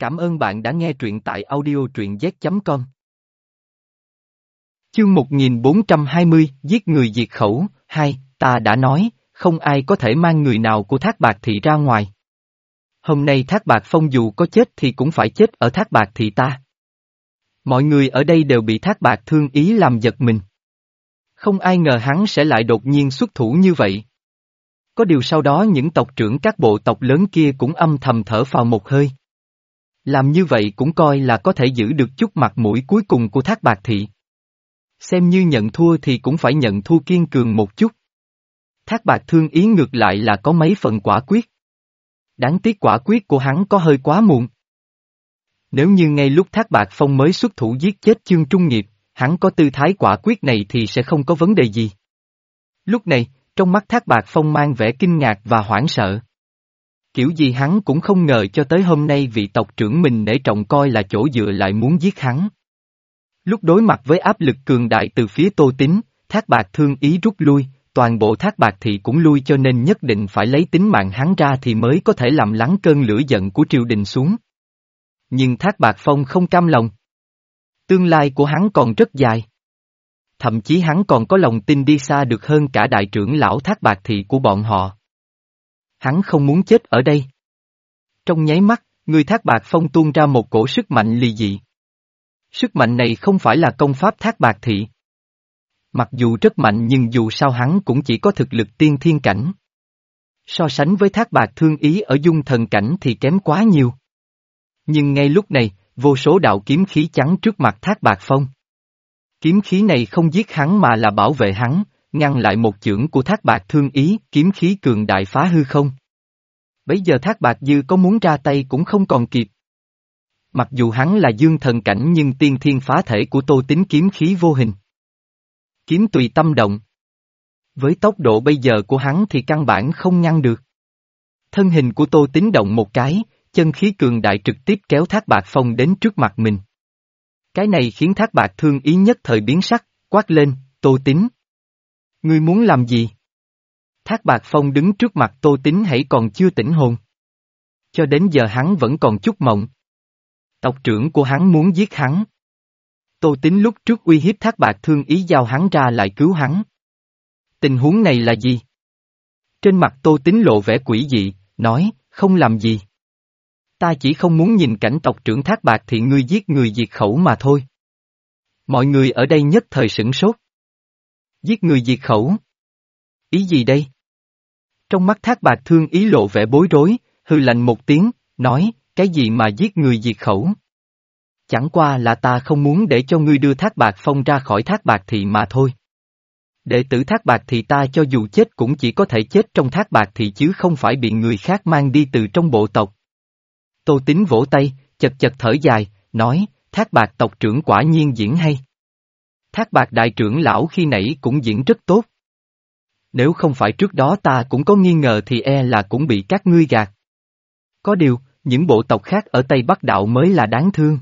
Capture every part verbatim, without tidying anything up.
Cảm ơn bạn đã nghe truyện tại audio truyện z chấm com. Chương một nghìn bốn trăm hai mươi, giết người diệt khẩu, hai, ta đã nói, không ai có thể mang người nào của Thác Bạt Thị ra ngoài. Hôm nay Thác Bạt Phong dù có chết thì cũng phải chết ở Thác Bạt Thị ta. Mọi người ở đây đều bị Thác Bạt Thương Ý làm giật mình. Không ai ngờ hắn sẽ lại đột nhiên xuất thủ như vậy. Có điều sau đó những tộc trưởng các bộ tộc lớn kia cũng âm thầm thở phào một hơi. Làm như vậy cũng coi là có thể giữ được chút mặt mũi cuối cùng của Thác Bạt Thị. Xem như nhận thua thì cũng phải nhận thua kiên cường một chút. Thác Bạt Thương Ý ngược lại là có mấy phần quả quyết. Đáng tiếc quả quyết của hắn có hơi quá muộn. Nếu như ngay lúc Thác Bạt Phong mới xuất thủ giết chết Chương Trung Nghiệp, hắn có tư thái quả quyết này thì sẽ không có vấn đề gì. Lúc này, trong mắt Thác Bạt Phong mang vẻ kinh ngạc và hoảng sợ. Kiểu gì hắn cũng không ngờ cho tới hôm nay vị tộc trưởng mình nể trọng coi là chỗ dựa lại muốn giết hắn. Lúc đối mặt với áp lực cường đại từ phía Tô Tín, Thác Bạt Thương Ý rút lui, toàn bộ Thác Bạt Thị cũng lui, cho nên nhất định phải lấy tính mạng hắn ra thì mới có thể làm lắng cơn lửa giận của triều đình xuống. Nhưng Thác Bạt Phong không cam lòng. Tương lai của hắn còn rất dài. Thậm chí hắn còn có lòng tin đi xa được hơn cả đại trưởng lão Thác Bạt Thị của bọn họ. Hắn không muốn chết ở đây. Trong nháy mắt, người Thác Bạt Phong tuôn ra một cổ sức mạnh ly dị. Sức mạnh này không phải là công pháp Thác Bạt Thị. Mặc dù rất mạnh nhưng dù sao hắn cũng chỉ có thực lực tiên thiên cảnh. So sánh với Thác Bạt Thương Ý ở dung thần cảnh thì kém quá nhiều. Nhưng ngay lúc này, vô số đạo kiếm khí chắn trước mặt Thác Bạt Phong. Kiếm khí này không giết hắn mà là bảo vệ hắn, ngăn lại một chưởng của Thác Bạt Thương Ý, kiếm khí cường đại phá hư không. Bấy giờ Thác Bạt Dư có muốn ra tay cũng không còn kịp. Mặc dù hắn là dương thần cảnh nhưng tiên thiên phá thể của Tô Tín kiếm khí vô hình. Kiếm tùy tâm động. Với tốc độ bây giờ của hắn thì căn bản không ngăn được. Thân hình của Tô Tín động một cái, chân khí cường đại trực tiếp kéo Thác Bạt Phong đến trước mặt mình. Cái này khiến Thác Bạt Thương Ý nhất thời biến sắc, quát lên, Tô Tín. Ngươi muốn làm gì? Thác Bạt Phong đứng trước mặt Tô Tín hãy còn chưa tỉnh hồn. Cho đến giờ hắn vẫn còn chút mộng. Tộc trưởng của hắn muốn giết hắn. Tô Tín lúc trước uy hiếp Thác Bạt Thương Ý giao hắn ra lại cứu hắn. Tình huống này là gì? Trên mặt Tô Tín lộ vẻ quỷ dị, nói, không làm gì. Ta chỉ không muốn nhìn cảnh tộc trưởng Thác Bạt Thị ngươi giết người diệt khẩu mà thôi. Mọi người ở đây nhất thời sửng sốt. Giết người diệt khẩu? Ý gì đây? Trong mắt Thác Bạt Thương Ý lộ vẻ bối rối, hừ lạnh một tiếng, nói, cái gì mà giết người diệt khẩu? Chẳng qua là ta không muốn để cho ngươi đưa Thác Bạt Phong ra khỏi Thác Bạt Thị mà thôi. Đệ tử Thác Bạt Thị ta cho dù chết cũng chỉ có thể chết trong Thác Bạt Thị chứ không phải bị người khác mang đi từ trong bộ tộc. Tô Tín vỗ tay, chật chật thở dài, nói, Thác Bạt tộc trưởng quả nhiên diễn hay. Thác Bạt đại trưởng lão khi nãy cũng diễn rất tốt. Nếu không phải trước đó ta cũng có nghi ngờ thì e là cũng bị các ngươi gạt. Có điều, những bộ tộc khác ở Tây Bắc Đạo mới là đáng thương.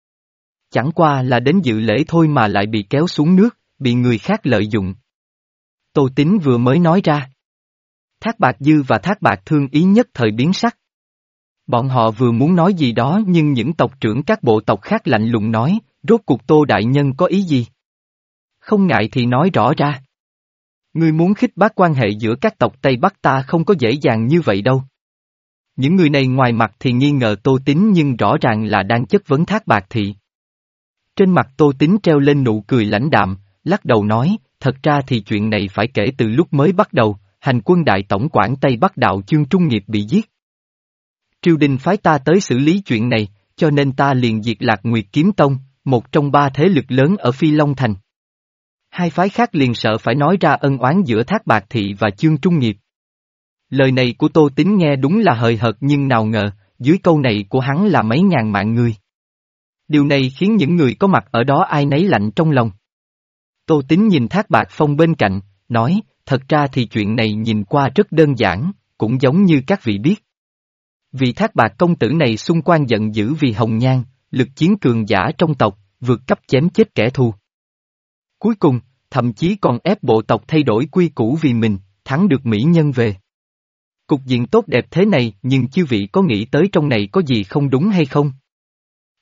Chẳng qua là đến dự lễ thôi mà lại bị kéo xuống nước, bị người khác lợi dụng. Tô Tín vừa mới nói ra. Thác Bạt Dư và Thác Bạt Thương Ý nhất thời biến sắc. Bọn họ vừa muốn nói gì đó nhưng những tộc trưởng các bộ tộc khác lạnh lùng nói, rốt cuộc Tô đại nhân có ý gì? Không ngại thì nói rõ ra. Ngươi muốn khích bác quan hệ giữa các tộc Tây Bắc ta không có dễ dàng như vậy đâu. Những người này ngoài mặt thì nghi ngờ Tô Tín nhưng rõ ràng là đang chất vấn Thác Bạt Thị. Trên mặt Tô Tín treo lên nụ cười lãnh đạm, lắc đầu nói, thật ra thì chuyện này phải kể từ lúc mới bắt đầu, hành quân đại tổng quản Tây Bắc Đạo Chương Trung Nghiệp bị giết. Triều đình phái ta tới xử lý chuyện này, cho nên ta liền diệt Lạc Nguyệt Kiếm Tông, một trong ba thế lực lớn ở Phi Long Thành. Hai phái khác liền sợ phải nói ra ân oán giữa Thác Bạt Thị và Chương Trung Nghiệp. Lời này của Tô Tín nghe đúng là hời hợt nhưng nào ngờ, dưới câu này của hắn là mấy ngàn mạng người. Điều này khiến những người có mặt ở đó ai nấy lạnh trong lòng. Tô Tín nhìn Thác Bạt Phong bên cạnh, nói, thật ra thì chuyện này nhìn qua rất đơn giản, cũng giống như các vị biết. Vị Thác Bạt công tử này xung quanh giận dữ vì hồng nhan, lực chiến cường giả trong tộc, vượt cấp chém chết kẻ thù. Cuối cùng, thậm chí còn ép bộ tộc thay đổi quy củ vì mình, thắng được mỹ nhân về. Cục diện tốt đẹp thế này nhưng chư vị có nghĩ tới trong này có gì không đúng hay không?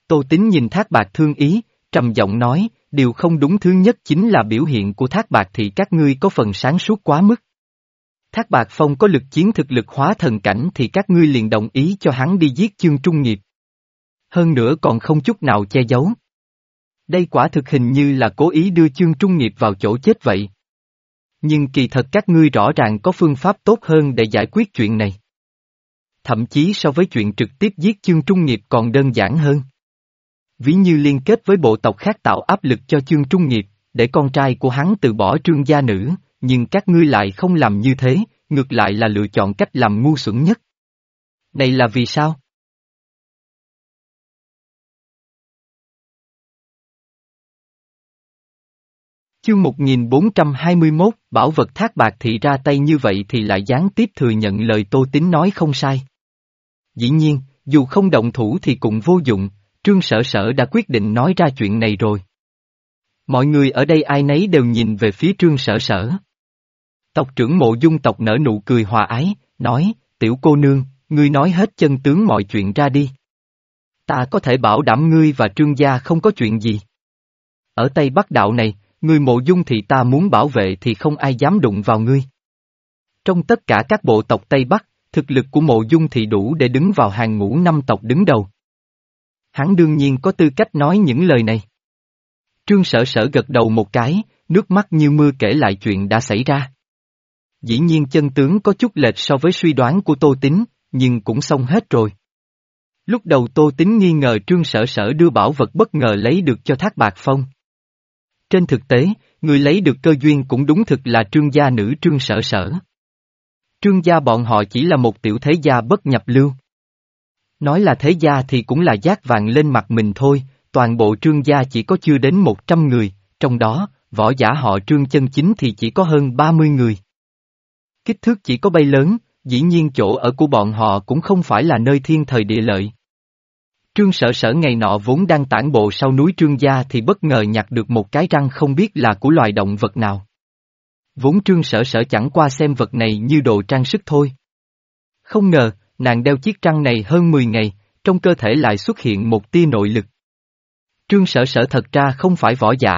Tô Tín nhìn Thác Bạt thương ý, trầm giọng nói, điều không đúng thứ nhất chính là biểu hiện của Thác Bạt thị các ngươi có phần sáng suốt quá mức. Thác Bạt Phong có lực chiến thực lực hóa thần cảnh thì các ngươi liền đồng ý cho hắn đi giết Chương Trung Nghiệp. Hơn nữa còn không chút nào che giấu. Đây quả thực hình như là cố ý đưa Chương Trung Nghiệp vào chỗ chết vậy. Nhưng kỳ thật các ngươi rõ ràng có phương pháp tốt hơn để giải quyết chuyện này. Thậm chí so với chuyện trực tiếp giết Chương Trung Nghiệp còn đơn giản hơn. Ví như liên kết với bộ tộc khác tạo áp lực cho Chương Trung Nghiệp, để con trai của hắn từ bỏ Trương gia nữ, nhưng các ngươi lại không làm như thế, ngược lại là lựa chọn cách làm ngu xuẩn nhất. Này là vì sao? Chương một nghìn bốn trăm hai mươi mốt, bảo vật Thác Bạt thị ra tay như vậy thì lại gián tiếp thừa nhận lời Tô Tín nói không sai. Dĩ nhiên, dù không động thủ thì cũng vô dụng, Trương Sở Sở đã quyết định nói ra chuyện này rồi. Mọi người ở đây ai nấy đều nhìn về phía Trương Sở Sở. Tộc trưởng Mộ Dung tộc nở nụ cười hòa ái, nói, tiểu cô nương, ngươi nói hết chân tướng mọi chuyện ra đi. Ta có thể bảo đảm ngươi và Trương gia không có chuyện gì. Ở Tây Bắc đạo này, ngươi Mộ Dung thì ta muốn bảo vệ thì không ai dám đụng vào ngươi. Trong tất cả các bộ tộc Tây Bắc, thực lực của Mộ Dung thì đủ để đứng vào hàng ngũ năm tộc đứng đầu. Hắn đương nhiên có tư cách nói những lời này. Trương Sở Sở gật đầu một cái, nước mắt như mưa kể lại chuyện đã xảy ra. Dĩ nhiên chân tướng có chút lệch so với suy đoán của Tô Tín, nhưng cũng xong hết rồi. Lúc đầu Tô Tín nghi ngờ Trương Sở Sở đưa bảo vật bất ngờ lấy được cho Thác Bạt Phong. Trên thực tế, người lấy được cơ duyên cũng đúng thực là Trương gia nữ Trương Sở Sở. Trương gia bọn họ chỉ là một tiểu thế gia bất nhập lưu. Nói là thế gia thì cũng là dát vàng lên mặt mình thôi, toàn bộ Trương gia chỉ có chưa đến một trăm người, trong đó, võ giả họ Trương chân chính thì chỉ có hơn ba mươi người. Kích thước chỉ có bay lớn, dĩ nhiên chỗ ở của bọn họ cũng không phải là nơi thiên thời địa lợi. Trương Sở Sở ngày nọ vốn đang tản bộ sau núi Trương gia thì bất ngờ nhặt được một cái răng không biết là của loài động vật nào. Vốn Trương Sở Sở chẳng qua xem vật này như đồ trang sức thôi. Không ngờ, nàng đeo chiếc răng này hơn mười ngày, trong cơ thể lại xuất hiện một tia nội lực. Trương Sở Sở thật ra không phải võ giả.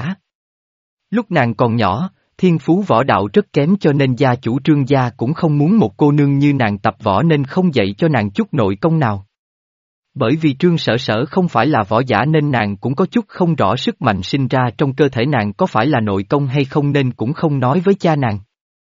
Lúc nàng còn nhỏ, thiên phú võ đạo rất kém cho nên gia chủ Trương gia cũng không muốn một cô nương như nàng tập võ nên không dạy cho nàng chút nội công nào. Bởi vì Trương Sở Sở không phải là võ giả nên nàng cũng có chút không rõ sức mạnh sinh ra trong cơ thể nàng có phải là nội công hay không nên cũng không nói với cha nàng.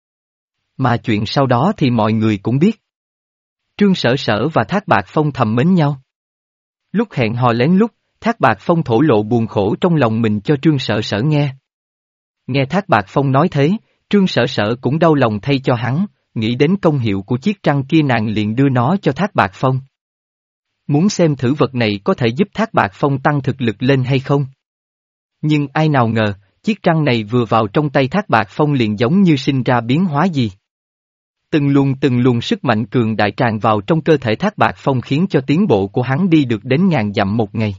Mà chuyện sau đó thì mọi người cũng biết. Trương Sở Sở và Thác Bạt Phong thầm mến nhau. Lúc hẹn hò lén lút, Thác Bạt Phong thổ lộ buồn khổ trong lòng mình cho Trương Sở Sở nghe. Nghe Thác Bạt Phong nói thế, Trương Sở Sở cũng đau lòng thay cho hắn, nghĩ đến công hiệu của chiếc răng kia nàng liền đưa nó cho Thác Bạt Phong. Muốn xem thử vật này có thể giúp Thác Bạt Phong tăng thực lực lên hay không. Nhưng ai nào ngờ, chiếc răng này vừa vào trong tay Thác Bạt Phong liền giống như sinh ra biến hóa gì. Từng luồng từng luồng sức mạnh cường đại tràn vào trong cơ thể Thác Bạt Phong khiến cho tiến bộ của hắn đi được đến ngàn dặm một ngày.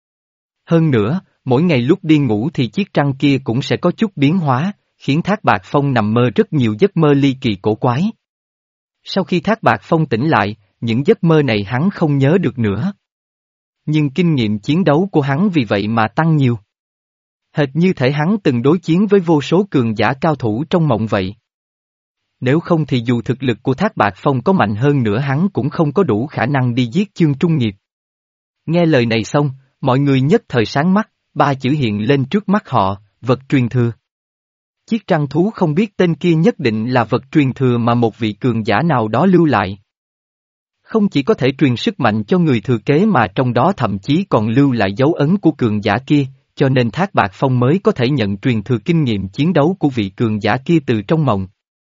Hơn nữa, mỗi ngày lúc đi ngủ thì chiếc răng kia cũng sẽ có chút biến hóa, khiến Thác Bạt Phong nằm mơ rất nhiều giấc mơ ly kỳ cổ quái. Sau khi Thác Bạt Phong tỉnh lại, những giấc mơ này hắn không nhớ được nữa. Nhưng kinh nghiệm chiến đấu của hắn vì vậy mà tăng nhiều. Hệt như thể hắn từng đối chiến với vô số cường giả cao thủ trong mộng vậy. Nếu không thì dù thực lực của Thác Bạt Phong có mạnh hơn nữa hắn cũng không có đủ khả năng đi giết Chương Trung Nghiệp. Nghe lời này xong, mọi người nhất thời sáng mắt, ba chữ hiện lên trước mắt họ, vật truyền thừa. Chiếc răng thú không biết tên kia nhất định là vật truyền thừa mà một vị cường giả nào đó lưu lại. Không chỉ có thể truyền sức mạnh cho người thừa kế mà trong đó thậm chí còn lưu lại dấu ấn của cường giả kia, cho nên Thác Bạt Phong mới có thể nhận truyền thừa kinh nghiệm chiến đấu của vị cường giả kia từ trong mộng.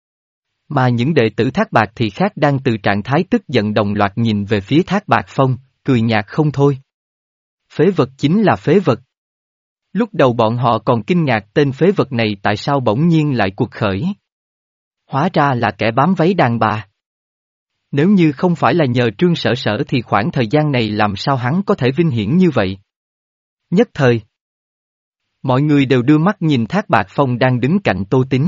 Mà những đệ tử Thác Bạt thì khác đang từ trạng thái tức giận đồng loạt nhìn về phía Thác Bạt Phong, cười nhạt không thôi. Phế vật chính là phế vật. Lúc đầu bọn họ còn kinh ngạc tên phế vật này tại sao bỗng nhiên lại cuộc khởi. Hóa ra là kẻ bám váy đàn bà. Nếu như không phải là nhờ Trương Sở Sở thì khoảng thời gian này làm sao hắn có thể vinh hiển như vậy. Nhất thời, mọi người đều đưa mắt nhìn Thác Bạt Phong đang đứng cạnh Tô Tín.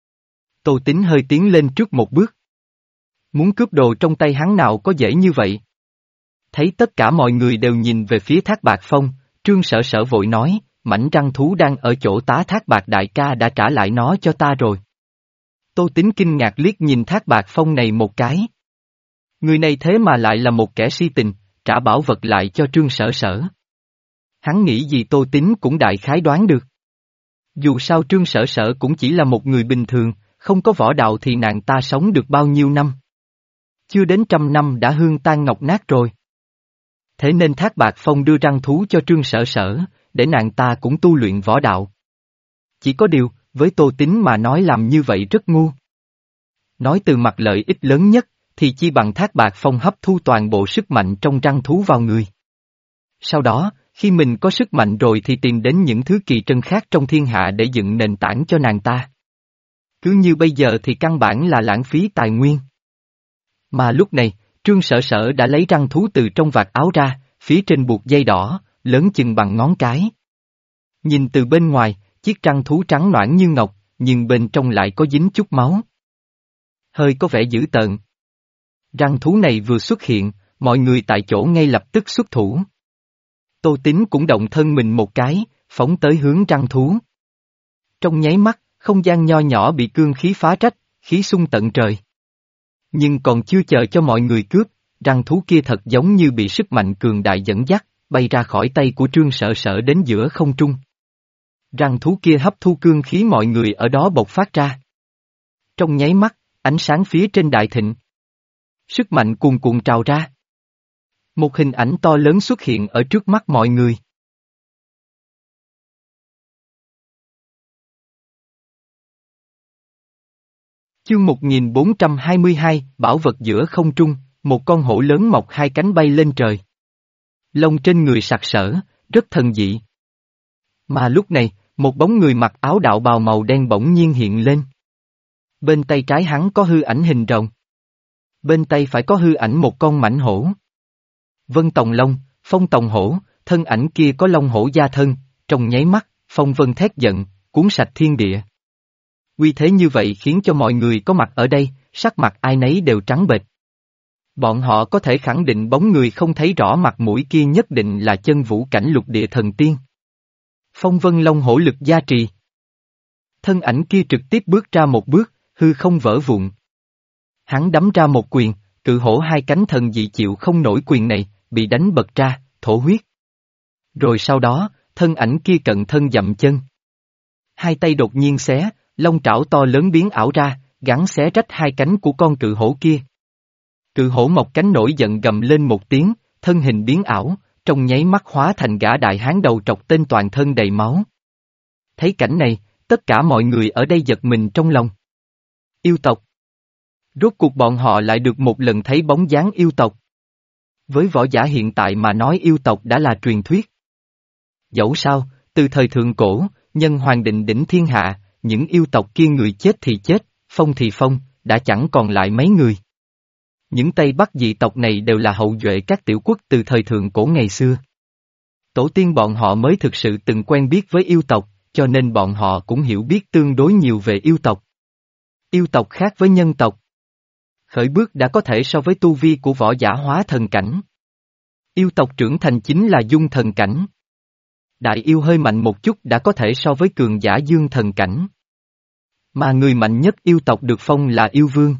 Tô Tín hơi tiến lên trước một bước. Muốn cướp đồ trong tay hắn nào có dễ như vậy. Thấy tất cả mọi người đều nhìn về phía Thác Bạt Phong, Trương Sở Sở vội nói, mảnh răng thú đang ở chỗ tá Thác Bạt đại ca đã trả lại nó cho ta rồi. Tô Tín kinh ngạc liếc nhìn Thác Bạt Phong này một cái. Người này thế mà lại là một kẻ si tình, trả bảo vật lại cho Trương Sở Sở. Hắn nghĩ gì Tô Tín cũng đại khái đoán được. Dù sao Trương Sở Sở cũng chỉ là một người bình thường, không có võ đạo thì nàng ta sống được bao nhiêu năm. Chưa đến trăm năm đã hương tan ngọc nát rồi. Thế nên Thác Bạt Phong đưa răng thú cho Trương Sở Sở, để nàng ta cũng tu luyện võ đạo. Chỉ có điều, với Tô Tín mà nói làm như vậy rất ngu. Nói từ mặt lợi ích lớn nhất, thì chi bằng Thác Bạt Phong hấp thu toàn bộ sức mạnh trong răng thú vào người. Sau đó, khi mình có sức mạnh rồi thì tìm đến những thứ kỳ trân khác trong thiên hạ để dựng nền tảng cho nàng ta. Cứ như bây giờ thì căn bản là lãng phí tài nguyên. Mà lúc này, Trương Sở Sở đã lấy răng thú từ trong vạt áo ra, phía trên buộc dây đỏ, lớn chừng bằng ngón cái. Nhìn từ bên ngoài, chiếc răng thú trắng nõn như ngọc, nhưng bên trong lại có dính chút máu. Hơi có vẻ dữ tợn. Răng thú này vừa xuất hiện, mọi người tại chỗ ngay lập tức xuất thủ. Tô Tín cũng động thân mình một cái, phóng tới hướng răng thú. Trong nháy mắt, không gian nho nhỏ bị cương khí phá rách, khí xung tận trời. Nhưng còn chưa chờ cho mọi người cướp, răng thú kia thật giống như bị sức mạnh cường đại dẫn dắt, bay ra khỏi tay của Trương Sở Sở đến giữa không trung. Răng thú kia hấp thu cương khí mọi người ở đó bộc phát ra. Trong nháy mắt, ánh sáng phía trên đại thịnh. Sức mạnh cuồn cuộn trào ra. Một hình ảnh to lớn xuất hiện ở trước mắt mọi người. Chương một nghìn bốn trăm hai mươi hai, bảo vật giữa không trung, một con hổ lớn mọc hai cánh bay lên trời. Lông trên người sặc sỡ, rất thần dị. Mà lúc này, một bóng người mặc áo đạo bào màu đen bỗng nhiên hiện lên. Bên tay trái hắn có hư ảnh hình rồng. Bên tay phải có hư ảnh một con mãnh hổ. Vân Tòng Long, Phong Tòng Hổ, thân ảnh kia có long hổ gia thân, trong nháy mắt, phong vân thét giận, cuốn sạch thiên địa. Uy thế như vậy khiến cho mọi người có mặt ở đây, sắc mặt ai nấy đều trắng bệch. Bọn họ có thể khẳng định bóng người không thấy rõ mặt mũi kia nhất định là chân vũ cảnh lục địa thần tiên. Phong vân long hổ lực gia trì. Thân ảnh kia trực tiếp bước ra một bước, hư không vỡ vụn. Hắn đấm ra một quyền, cự hổ hai cánh thần dị chịu không nổi quyền này, bị đánh bật ra, thổ huyết. Rồi sau đó, thân ảnh kia cận thân dậm chân. Hai tay đột nhiên xé, long trảo to lớn biến ảo ra, gắn xé rách hai cánh của con cự hổ kia. Cự hổ mọc cánh nổi giận gầm lên một tiếng, thân hình biến ảo, trong nháy mắt hóa thành gã đại hán đầu trọc tên toàn thân đầy máu. Thấy cảnh này, tất cả mọi người ở đây giật mình trong lòng. Yêu tộc. Rốt cuộc bọn họ lại được một lần thấy bóng dáng yêu tộc. Với võ giả hiện tại mà nói yêu tộc đã là truyền thuyết. Dẫu sao, từ thời thượng cổ, nhân hoàng định đỉnh thiên hạ, những yêu tộc kia người chết thì chết, phong thì phong, đã chẳng còn lại mấy người. Những Tây Bắc dị tộc này đều là hậu duệ các tiểu quốc từ thời thượng cổ ngày xưa. Tổ tiên bọn họ mới thực sự từng quen biết với yêu tộc, cho nên bọn họ cũng hiểu biết tương đối nhiều về yêu tộc. Yêu tộc khác với nhân tộc. Khởi bước đã có thể so với tu vi của võ giả hóa thần cảnh. Yêu tộc trưởng thành chính là dung thần cảnh. Đại yêu hơi mạnh một chút đã có thể so với cường giả dương thần cảnh. Mà người mạnh nhất yêu tộc được phong là yêu vương.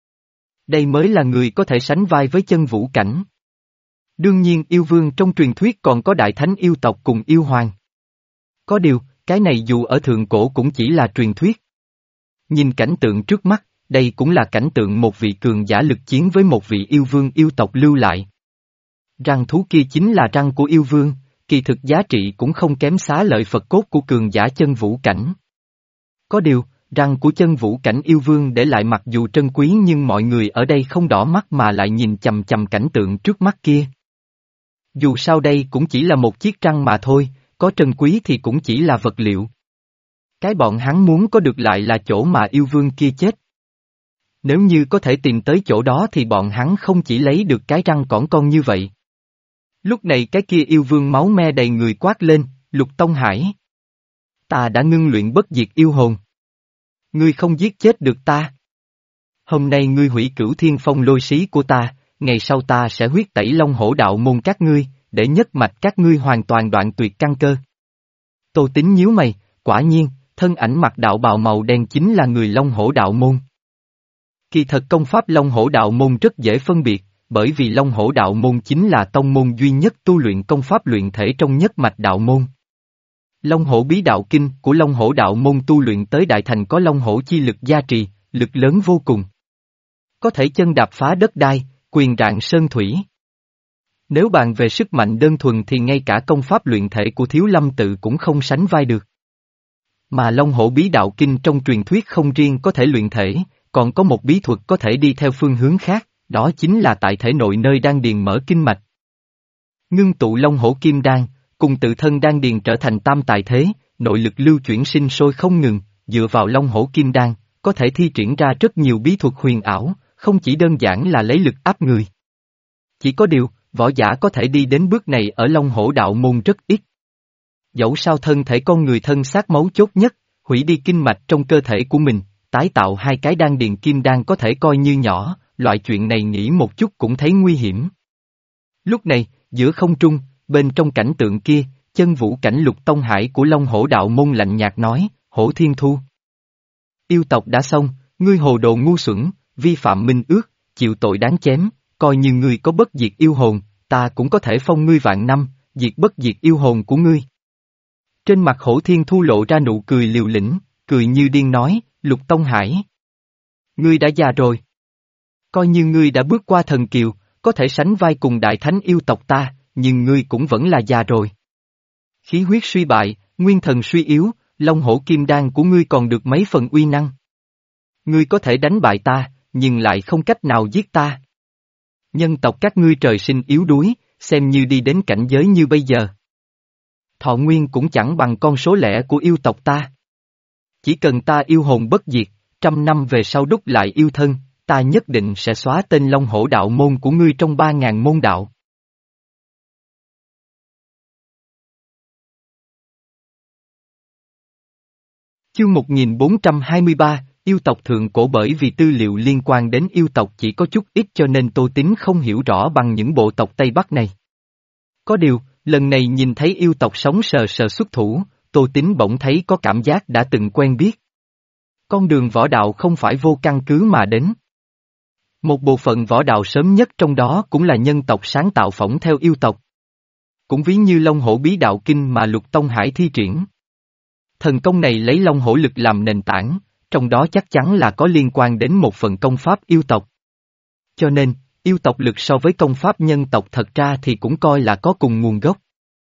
Đây mới là người có thể sánh vai với chân vũ cảnh. Đương nhiên yêu vương trong truyền thuyết còn có đại thánh yêu tộc cùng yêu hoàng. Có điều, cái này dù ở thượng cổ cũng chỉ là truyền thuyết. Nhìn cảnh tượng trước mắt, đây cũng là cảnh tượng một vị cường giả lực chiến với một vị yêu vương yêu tộc lưu lại. Răng thú kia chính là răng của yêu vương, kỳ thực giá trị cũng không kém xá lợi Phật cốt của cường giả chân vũ cảnh. Có điều, răng của chân vũ cảnh yêu vương để lại mặc dù trân quý nhưng mọi người ở đây không đỏ mắt mà lại nhìn chằm chằm cảnh tượng trước mắt kia. Dù sao đây cũng chỉ là một chiếc răng mà thôi, có trân quý thì cũng chỉ là vật liệu. Cái bọn hắn muốn có được lại là chỗ mà yêu vương kia chết. Nếu như có thể tìm tới chỗ đó thì bọn hắn không chỉ lấy được cái răng cỏn con như vậy. Lúc này cái kia yêu vương máu me đầy người quát lên, Lục Tông Hải. Ta đã ngưng luyện bất diệt yêu hồn. Ngươi không giết chết được ta. Hôm nay ngươi hủy cửu thiên phong lôi xí của ta, ngày sau ta sẽ huyết tẩy long hổ đạo môn các ngươi, để nhất mạch các ngươi hoàn toàn đoạn tuyệt căn cơ. Tô Tín nhíu mày, quả nhiên, thân ảnh mặc đạo bào màu đen chính là người Long Hổ đạo môn. Kỳ thật công pháp Long Hổ đạo môn rất dễ phân biệt, bởi vì Long Hổ đạo môn chính là tông môn duy nhất tu luyện công pháp luyện thể trong nhất mạch đạo môn. Long Hổ bí đạo kinh của Long Hổ đạo môn tu luyện tới đại thành có Long Hổ chi lực gia trì, lực lớn vô cùng. Có thể chân đạp phá đất đai, quyền rạng sơn thủy. Nếu bàn về sức mạnh đơn thuần thì ngay cả công pháp luyện thể của Thiếu Lâm tự cũng không sánh vai được. Mà Long Hổ bí đạo kinh trong truyền thuyết không riêng có thể luyện thể, còn có một bí thuật có thể đi theo phương hướng khác, đó chính là tại thể nội nơi đan điền mở kinh mạch. Ngưng tụ Long Hổ kim đan, cùng tự thân đan điền trở thành tam tài thế, nội lực lưu chuyển sinh sôi không ngừng, dựa vào Long Hổ kim đan, có thể thi triển ra rất nhiều bí thuật huyền ảo, không chỉ đơn giản là lấy lực áp người. Chỉ có điều, võ giả có thể đi đến bước này ở Long Hổ đạo môn rất ít. Dẫu sao thân thể con người thân xác mấu chốt nhất, hủy đi kinh mạch trong cơ thể của mình, tái tạo hai cái đan điền kim đan có thể coi như nhỏ, loại chuyện này nghĩ một chút cũng thấy nguy hiểm. Lúc này, giữa không trung, bên trong cảnh tượng kia, chân vũ cảnh Lục Tông Hải của Long Hổ đạo môn lạnh nhạt nói, Hổ Thiên Thu. Yêu tộc đã xong, ngươi hồ đồ ngu xuẩn, vi phạm minh ước, chịu tội đáng chém, coi như ngươi có bất diệt yêu hồn, ta cũng có thể phong ngươi vạn năm, diệt bất diệt yêu hồn của ngươi. Trên mặt Hổ Thiên Thu lộ ra nụ cười liều lĩnh, cười như điên nói, Lục Tông Hải. Ngươi đã già rồi. Coi như ngươi đã bước qua thần kiều, có thể sánh vai cùng đại thánh yêu tộc ta, nhưng ngươi cũng vẫn là già rồi. Khí huyết suy bại, nguyên thần suy yếu, Long Hổ kim đan của ngươi còn được mấy phần uy năng. Ngươi có thể đánh bại ta, nhưng lại không cách nào giết ta. Nhân tộc các ngươi trời sinh yếu đuối, xem như đi đến cảnh giới như bây giờ. Thọ nguyên cũng chẳng bằng con số lẻ của yêu tộc ta. Chỉ cần ta yêu hồn bất diệt, trăm năm về sau đúc lại yêu thân, ta nhất định sẽ xóa tên Long Hổ đạo môn của ngươi trong ba ngàn môn đạo. Chương một nghìn bốn trăm hai mươi ba, yêu tộc thượng cổ. Bởi vì tư liệu liên quan đến yêu tộc chỉ có chút ít cho nên Tô Tín không hiểu rõ bằng những bộ tộc Tây Bắc này. Có điều, lần này nhìn thấy yêu tộc sống sờ sờ xuất thủ, Tô Tín bỗng thấy có cảm giác đã từng quen biết. Con đường võ đạo không phải vô căn cứ mà đến. Một bộ phận võ đạo sớm nhất trong đó cũng là nhân tộc sáng tạo phỏng theo yêu tộc. Cũng ví như Long Hổ bí đạo kinh mà Lục Tông Hải thi triển. Thần công này lấy Long Hổ lực làm nền tảng, trong đó chắc chắn là có liên quan đến một phần công pháp yêu tộc. Cho nên, yêu tộc lực so với công pháp nhân tộc thật ra thì cũng coi là có cùng nguồn gốc.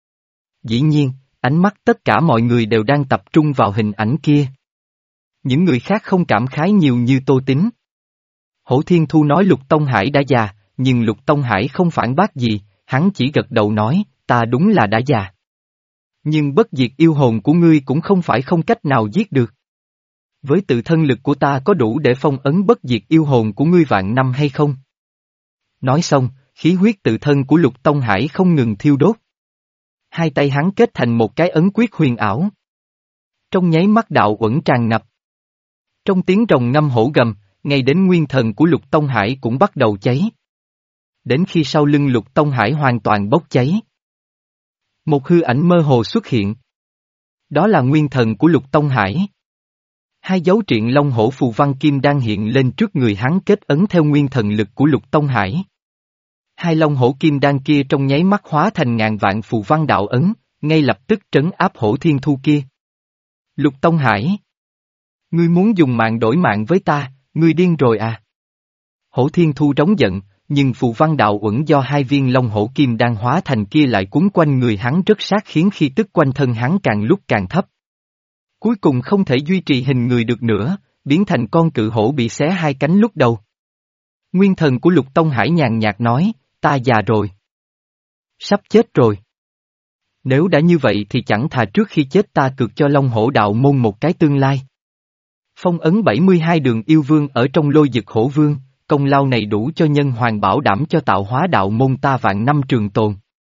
Dĩ nhiên, ánh mắt tất cả mọi người đều đang tập trung vào hình ảnh kia. Những người khác không cảm khái nhiều như Tô Tín. Hổ Thiên Thu nói Lục Tông Hải đã già, nhưng Lục Tông Hải không phản bác gì, hắn chỉ gật đầu nói, ta đúng là đã già. Nhưng bất diệt yêu hồn của ngươi cũng không phải không cách nào giết được. Với tự thân lực của ta có đủ để phong ấn bất diệt yêu hồn của ngươi vạn năm hay không? Nói xong, khí huyết tự thân của Lục Tông Hải không ngừng thiêu đốt. Hai tay hắn kết thành một cái ấn quyết huyền ảo. Trong nháy mắt đạo uẩn tràn ngập. Trong tiếng rồng ngâm hổ gầm, ngay đến nguyên thần của Lục Tông Hải cũng bắt đầu cháy. Đến khi sau lưng Lục Tông Hải hoàn toàn bốc cháy. Một hư ảnh mơ hồ xuất hiện. Đó là nguyên thần của Lục Tông Hải. Hai dấu triện long hổ phù văn kim đang hiện lên trước người hắn kết ấn theo nguyên thần lực của Lục Tông Hải. Hai long hổ kim đan kia trong nháy mắt hóa thành ngàn vạn phù văn đạo ấn, ngay lập tức trấn áp Hổ Thiên Thu kia. Lục Tông Hải! Ngươi muốn dùng mạng đổi mạng với ta, ngươi điên rồi à? Hổ Thiên Thu trống giận, nhưng phù văn đạo uẩn do hai viên long hổ kim đan hóa thành kia lại cuốn quanh người hắn rất sát khiến khi tức quanh thân hắn càng lúc càng thấp. Cuối cùng không thể duy trì hình người được nữa, biến thành con cự hổ bị xé hai cánh lúc đầu. Nguyên thần của Lục Tông Hải nhàn nhạt nói, ta già rồi. Sắp chết rồi. Nếu đã như vậy thì chẳng thà trước khi chết ta cược cho Long Hổ đạo môn một cái tương lai. Phong ấn bảy mươi hai đường yêu vương ở trong Lôi Dực Hổ Vương, công lao này đủ cho nhân hoàng bảo đảm cho tạo hóa đạo môn ta vạn năm trường tồn.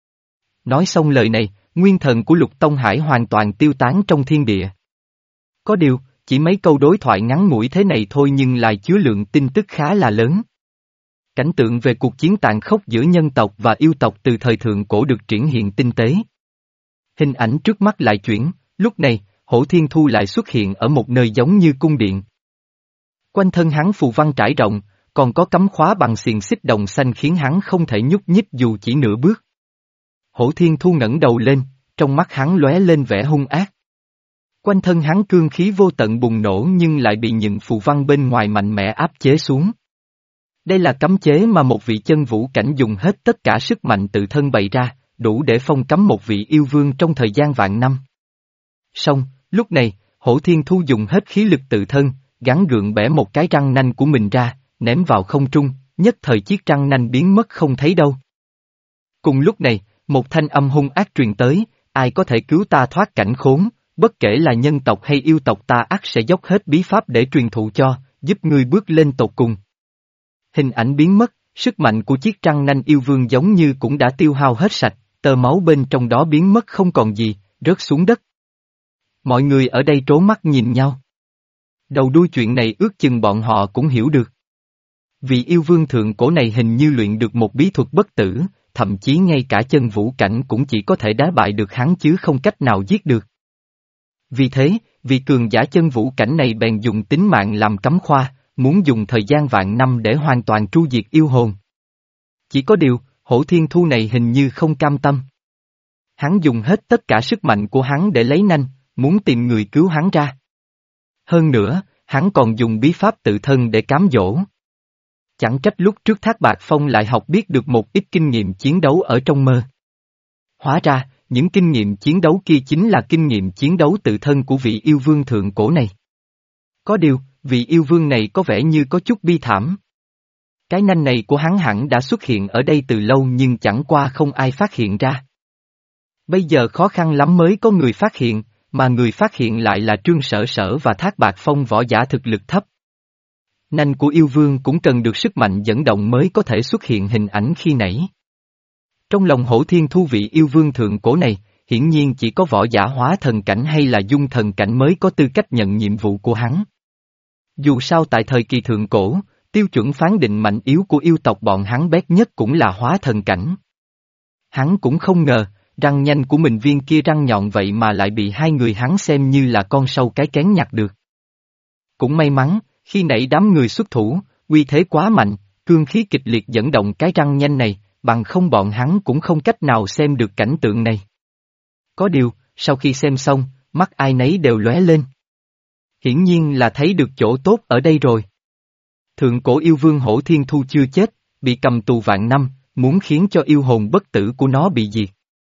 Nói xong lời này, nguyên thần của Lục Tông Hải hoàn toàn tiêu tán trong thiên địa. Có điều, chỉ mấy câu đối thoại ngắn ngủi thế này thôi nhưng lại chứa lượng tin tức khá là lớn. Cảnh tượng về cuộc chiến tàn khốc giữa nhân tộc và yêu tộc từ thời thượng cổ được triển hiện tinh tế. Hình ảnh trước mắt lại chuyển, lúc này, Hổ Thiên Thu lại xuất hiện ở một nơi giống như cung điện. Quanh thân hắn phù văn trải rộng, còn có cấm khóa bằng xiềng xích đồng xanh khiến hắn không thể nhúc nhích dù chỉ nửa bước. Hổ Thiên Thu ngẩng đầu lên, trong mắt hắn lóe lên vẻ hung ác. Quanh thân hắn cương khí vô tận bùng nổ nhưng lại bị những phù văn bên ngoài mạnh mẽ áp chế xuống. Đây là cấm chế mà một vị chân vũ cảnh dùng hết tất cả sức mạnh tự thân bày ra, đủ để phong cấm một vị yêu vương trong thời gian vạn năm. Song, lúc này, Hổ Thiên Thu dùng hết khí lực tự thân, gắn gượng bẻ một cái răng nanh của mình ra, ném vào không trung, nhất thời chiếc răng nanh biến mất không thấy đâu. Cùng lúc này, một thanh âm hung ác truyền tới, ai có thể cứu ta thoát cảnh khốn, bất kể là nhân tộc hay yêu tộc ta ắt sẽ dốc hết bí pháp để truyền thụ cho, giúp ngươi bước lên tột cùng. Hình ảnh biến mất, sức mạnh của chiếc răng nanh yêu vương giống như cũng đã tiêu hao hết sạch, tơ máu bên trong đó biến mất không còn gì, rớt xuống đất. Mọi người ở đây trố mắt nhìn nhau. Đầu đuôi chuyện này ước chừng bọn họ cũng hiểu được. Vị yêu vương thượng cổ này hình như luyện được một bí thuật bất tử, thậm chí ngay cả chân vũ cảnh cũng chỉ có thể đá bại được hắn chứ không cách nào giết được. Vì thế, vị cường giả chân vũ cảnh này bèn dùng tính mạng làm cấm khoa, muốn dùng thời gian vạn năm để hoàn toàn tru diệt yêu hồn. Chỉ có điều, Hổ Thiên Thu này hình như không cam tâm. Hắn dùng hết tất cả sức mạnh của hắn để lấy nanh, muốn tìm người cứu hắn ra. Hơn nữa, hắn còn dùng bí pháp tự thân để cám dỗ. Chẳng trách lúc trước Thác Bạt Phong lại học biết được một ít kinh nghiệm chiến đấu ở trong mơ. Hóa ra, những kinh nghiệm chiến đấu kia chính là kinh nghiệm chiến đấu tự thân của vị yêu vương thượng cổ này. Có điều, vị yêu vương này có vẻ như có chút bi thảm. Cái nanh này của hắn hẳn đã xuất hiện ở đây từ lâu nhưng chẳng qua không ai phát hiện ra. Bây giờ khó khăn lắm mới có người phát hiện, mà người phát hiện lại là Trương Sở Sở và Thác Bạt Phong võ giả thực lực thấp. Nanh của yêu vương cũng cần được sức mạnh dẫn động mới có thể xuất hiện hình ảnh khi nãy. Trong lòng Hổ Thiên Thu vị yêu vương thượng cổ này, hiển nhiên chỉ có võ giả hóa thần cảnh hay là dung thần cảnh mới có tư cách nhận nhiệm vụ của hắn. Dù sao tại thời kỳ thượng cổ, tiêu chuẩn phán định mạnh yếu của yêu tộc bọn hắn bét nhất cũng là hóa thần cảnh. Hắn cũng không ngờ, răng nhanh của mình viên kia răng nhọn vậy mà lại bị hai người hắn xem như là con sâu cái kén nhặt được. Cũng may mắn, khi nãy đám người xuất thủ, uy thế quá mạnh, cương khí kịch liệt dẫn động cái răng nhanh này, bằng không bọn hắn cũng không cách nào xem được cảnh tượng này. Có điều, sau khi xem xong, mắt ai nấy đều lóe lên. Hiển nhiên là thấy được chỗ tốt ở đây rồi. Thượng cổ yêu vương Hổ Thiên Thu chưa chết, bị cầm tù vạn năm, muốn khiến cho yêu hồn bất tử của nó bị diệt.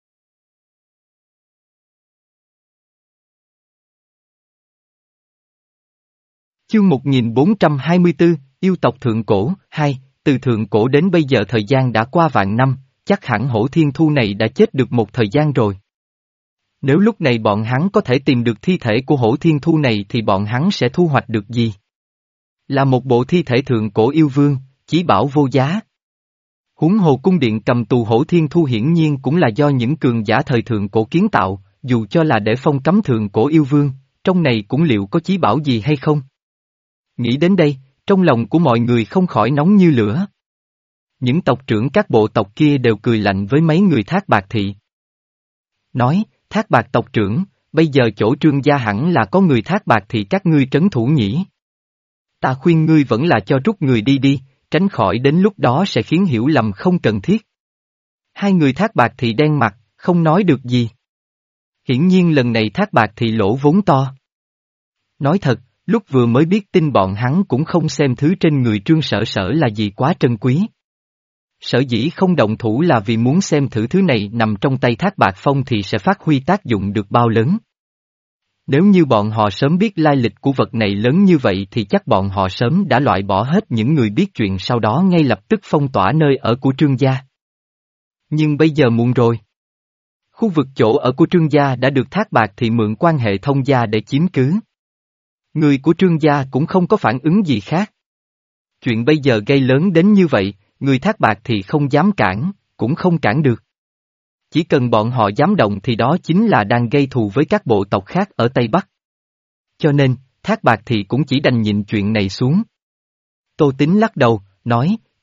Chương một nghìn bốn trăm hai mươi tư, yêu tộc thượng cổ, hai, từ thượng cổ đến bây giờ thời gian đã qua vạn năm, chắc hẳn Hổ Thiên Thu này đã chết được một thời gian rồi. Nếu lúc này bọn hắn có thể tìm được thi thể của Hổ Thiên Thu này thì bọn hắn sẽ thu hoạch được gì? Là một bộ thi thể thượng cổ yêu vương, chí bảo vô giá. Huống hồ cung điện cầm tù Hổ Thiên Thu hiển nhiên cũng là do những cường giả thời thượng cổ kiến tạo, dù cho là để phong cấm thượng cổ yêu vương, trong này cũng liệu có chí bảo gì hay không? Nghĩ đến đây, trong lòng của mọi người không khỏi nóng như lửa. Những tộc trưởng các bộ tộc kia đều cười lạnh với mấy người Thác Bạt Thị. Nói, Thác Bạt tộc trưởng, bây giờ chỗ Trương gia hẳn là có người Thác Bạt Thị các ngươi trấn thủ nhỉ. Ta khuyên ngươi vẫn là cho rút người đi đi, tránh khỏi đến lúc đó sẽ khiến hiểu lầm không cần thiết. Hai người Thác Bạt Thị đen mặt, không nói được gì. Hiển nhiên lần này Thác Bạt Thị lỗ vốn to. Nói thật, lúc vừa mới biết tin bọn hắn cũng không xem thứ trên người Trương Sở Sở là gì quá trân quý. Sở dĩ không động thủ là vì muốn xem thử thứ này nằm trong tay Thác Bạt Phong thì sẽ phát huy tác dụng được bao lớn. Nếu như bọn họ sớm biết lai lịch của vật này lớn như vậy thì chắc bọn họ sớm đã loại bỏ hết những người biết chuyện sau đó ngay lập tức phong tỏa nơi ở của Trương gia. Nhưng bây giờ muộn rồi. Khu vực chỗ ở của Trương gia đã được Thác Bạt Thị mượn quan hệ thông gia để chiếm cứ. Người của Trương gia cũng không có phản ứng gì khác. Chuyện bây giờ gây lớn đến như vậy, người Thác Bạt thì không dám cản, cũng không cản được. Chỉ cần bọn họ dám động thì đó chính là đang gây thù với các bộ tộc khác ở Tây Bắc. Cho nên, Thác Bạt thì cũng chỉ đành nhịn chuyện này xuống. Tô Tín lắc đầu, nói,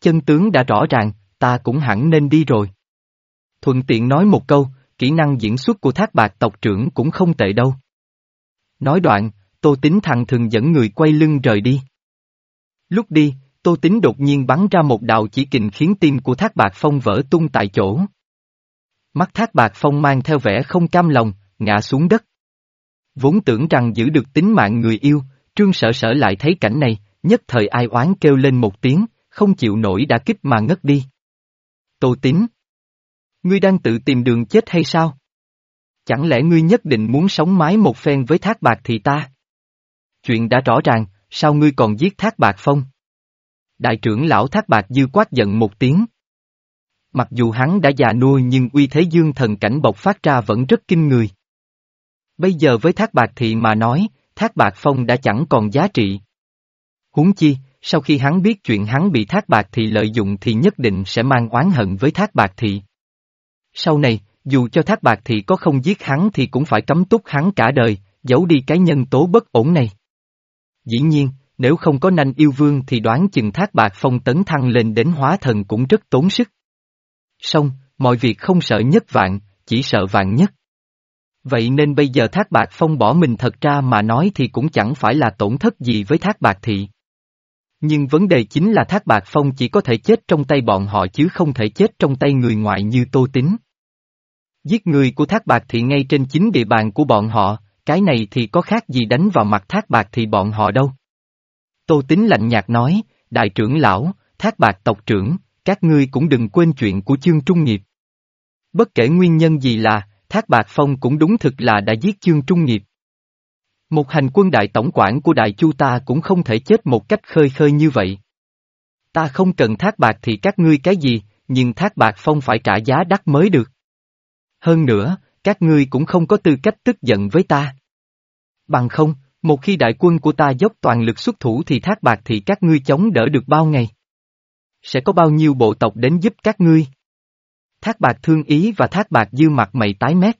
chân tướng đã rõ ràng, ta cũng hẳn nên đi rồi. Thuận tiện nói một câu, kỹ năng diễn xuất của Thác Bạt tộc trưởng cũng không tệ đâu. Nói đoạn, Tô Tín thằng thường dẫn người quay lưng rời đi. Lúc đi, Tô Tín đột nhiên bắn ra một đạo chỉ kình khiến tim của Thác Bạt Phong vỡ tung tại chỗ. Mắt Thác Bạt Phong mang theo vẻ không cam lòng, ngã xuống đất. Vốn tưởng rằng giữ được tính mạng người yêu, Trương Sở Sở lại thấy cảnh này, nhất thời ai oán kêu lên một tiếng, không chịu nổi đả kích mà ngất đi. Tô Tín, ngươi đang tự tìm đường chết hay sao? Chẳng lẽ ngươi nhất định muốn sống mái một phen với Thác Bạt thì ta? Chuyện đã rõ ràng, sao ngươi còn giết Thác Bạt Phong? Đại trưởng lão Thác Bạt Dư quát giận một tiếng. Mặc dù hắn đã già nua nhưng uy thế dương thần cảnh bộc phát ra vẫn rất kinh người. Bây giờ với Thác Bạt Thị mà nói, Thác Bạt Phong đã chẳng còn giá trị. Huống chi, sau khi hắn biết chuyện hắn bị Thác Bạt Thị lợi dụng thì nhất định sẽ mang oán hận với Thác Bạt Thị. Sau này, dù cho Thác Bạt Thị có không giết hắn thì cũng phải cấm túc hắn cả đời, giấu đi cái nhân tố bất ổn này. Dĩ nhiên, nếu không có Nanh Yêu Vương thì đoán chừng Thác Bạt Phong tấn thăng lên đến hóa thần cũng rất tốn sức. Song, mọi việc không sợ nhất vạn, chỉ sợ vạn nhất. Vậy nên bây giờ Thác Bạt Phong bỏ mình thật ra mà nói thì cũng chẳng phải là tổn thất gì với Thác Bạt Thị. Nhưng vấn đề chính là Thác Bạt Phong chỉ có thể chết trong tay bọn họ chứ không thể chết trong tay người ngoại như Tô Tín. Giết người của Thác Bạt Thị ngay trên chính địa bàn của bọn họ, cái này thì có khác gì đánh vào mặt Thác Bạt Thị bọn họ đâu. Tô Tín lạnh nhạt nói, đại trưởng lão, Thác Bạt tộc trưởng, các ngươi cũng đừng quên chuyện của Chương Trung Nghiệp. Bất kể nguyên nhân gì là, Thác Bạt Phong cũng đúng thực là đã giết Chương Trung Nghiệp. Một hành quân đại tổng quản của Đại Chu ta cũng không thể chết một cách khơi khơi như vậy. Ta không cần Thác Bạt thì các ngươi cái gì, nhưng Thác Bạt Phong phải trả giá đắt mới được. Hơn nữa, các ngươi cũng không có tư cách tức giận với ta. Bằng không, một khi đại quân của ta dốc toàn lực xuất thủ thì Thác Bạt thì các ngươi chống đỡ được bao ngày? Sẽ có bao nhiêu bộ tộc đến giúp các ngươi? Thác Bạt Thương Ý và Thác Bạt Dư mặt mày tái mét.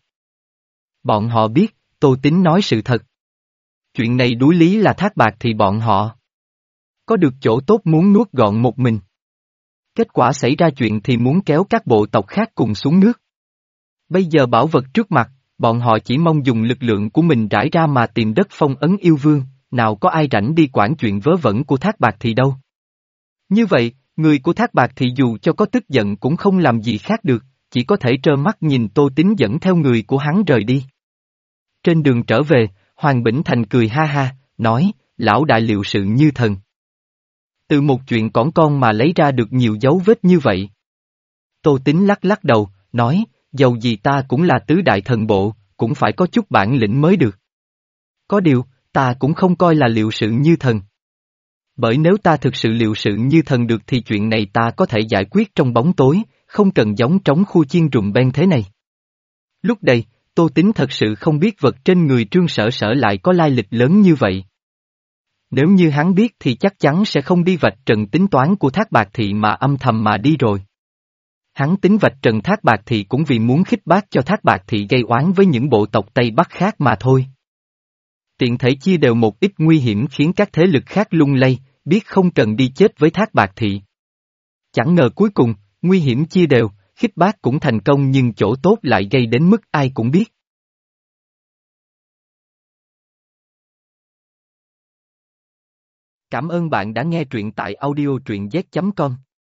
Bọn họ biết, Tô Tín nói sự thật. Chuyện này đối lý là Thác Bạt thì bọn họ có được chỗ tốt muốn nuốt gọn một mình. Kết quả xảy ra chuyện thì muốn kéo các bộ tộc khác cùng xuống nước. Bây giờ bảo vật trước mặt, bọn họ chỉ mong dùng lực lượng của mình rải ra mà tìm đất phong ấn yêu vương, nào có ai rảnh đi quản chuyện vớ vẩn của Thác Bạt thì đâu. Như vậy, người của Thác Bạt thì dù cho có tức giận cũng không làm gì khác được, chỉ có thể trơ mắt nhìn Tô Tín dẫn theo người của hắn rời đi. Trên đường trở về, Hoàng Bỉnh Thành cười ha ha, nói, lão đại liệu sự như thần. Từ một chuyện cỏn con mà lấy ra được nhiều dấu vết như vậy. Tô Tín lắc lắc đầu, nói, dầu gì ta cũng là tứ đại thần bộ, cũng phải có chút bản lĩnh mới được. Có điều, ta cũng không coi là liệu sự như thần. Bởi nếu ta thực sự liệu sự như thần được thì chuyện này ta có thể giải quyết trong bóng tối, không cần giống trống khu chiên rùm ben thế này. Lúc đây, Tô Tín thật sự không biết vật trên người Trương Sở Sở lại có lai lịch lớn như vậy. Nếu như hắn biết thì chắc chắn sẽ không đi vạch trần tính toán của Thác Bạt Thị mà âm thầm mà đi rồi. Hắn tính vạch trần Thác Bạt Thị cũng vì muốn khích bác cho Thác Bạt Thị gây oán với những bộ tộc Tây Bắc khác mà thôi. Tiện thể chia đều một ít nguy hiểm khiến các thế lực khác lung lay, biết không cần đi chết với Thác Bạt Thị. Chẳng ngờ cuối cùng, nguy hiểm chia đều, khích bác cũng thành công nhưng chỗ tốt lại gây đến mức ai cũng biết. Cảm ơn bạn đã nghe truyện tại audio truyện z chấm com.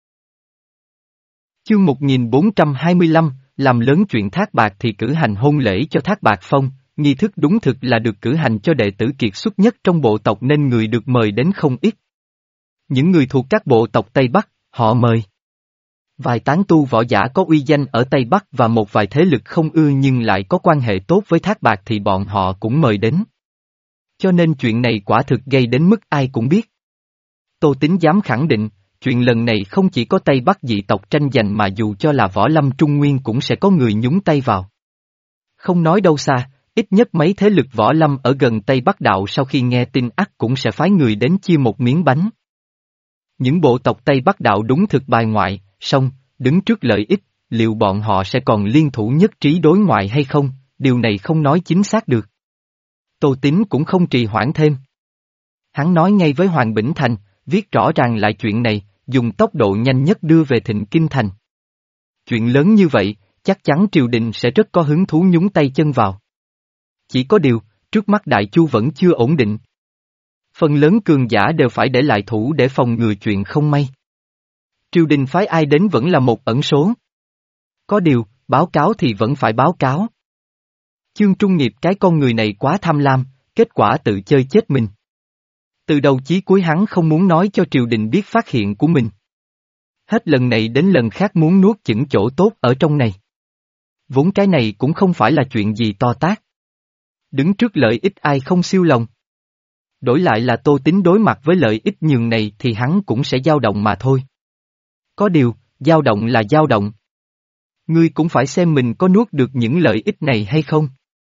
Chương một nghìn bốn trăm hai mươi lăm, làm lớn chuyện Thác Bạt thì cử hành hôn lễ cho Thác Bạt Phong, nghi thức đúng thực là được cử hành cho đệ tử kiệt xuất nhất trong bộ tộc nên người được mời đến không ít. Những người thuộc các bộ tộc Tây Bắc, họ mời. Vài tán tu võ giả có uy danh ở Tây Bắc và một vài thế lực không ưa nhưng lại có quan hệ tốt với Thác Bạt thì bọn họ cũng mời đến. Cho nên chuyện này quả thực gây đến mức ai cũng biết. Tô Tín dám khẳng định, chuyện lần này không chỉ có Tây Bắc dị tộc tranh giành mà dù cho là võ lâm Trung Nguyên cũng sẽ có người nhúng tay vào. Không nói đâu xa, ít nhất mấy thế lực võ lâm ở gần Tây Bắc đạo sau khi nghe tin ắt cũng sẽ phái người đến chia một miếng bánh. Những bộ tộc Tây Bắc đạo đúng thực bài ngoại, song, đứng trước lợi ích, liệu bọn họ sẽ còn liên thủ nhất trí đối ngoại hay không, điều này không nói chính xác được. Tô Tín cũng không trì hoãn thêm. Hắn nói ngay với Hoàng Bỉnh Thành, viết rõ ràng lại chuyện này, dùng tốc độ nhanh nhất đưa về Thịnh Kinh Thành. Chuyện lớn như vậy, chắc chắn triều đình sẽ rất có hứng thú nhúng tay chân vào. Chỉ có điều, trước mắt Đại Chu vẫn chưa ổn định. Phần lớn cường giả đều phải để lại thủ để phòng ngừa chuyện không may. Triều đình phái ai đến vẫn là một ẩn số. Có điều, báo cáo thì vẫn phải báo cáo. Chương Trung Nghiệp cái con người này quá tham lam, kết quả tự chơi chết mình. Từ đầu chí cuối hắn không muốn nói cho triều đình biết phát hiện của mình. Hết lần này đến lần khác muốn nuốt chửng chỗ tốt ở trong này. Vốn cái này cũng không phải là chuyện gì to tát. Đứng trước lợi ích ai không siêu lòng. Đổi lại là Tô Tín đối mặt với lợi ích nhường này thì hắn cũng sẽ dao động mà thôi. Có điều, dao động là dao động. Ngươi cũng phải xem mình có nuốt được những lợi ích này hay không.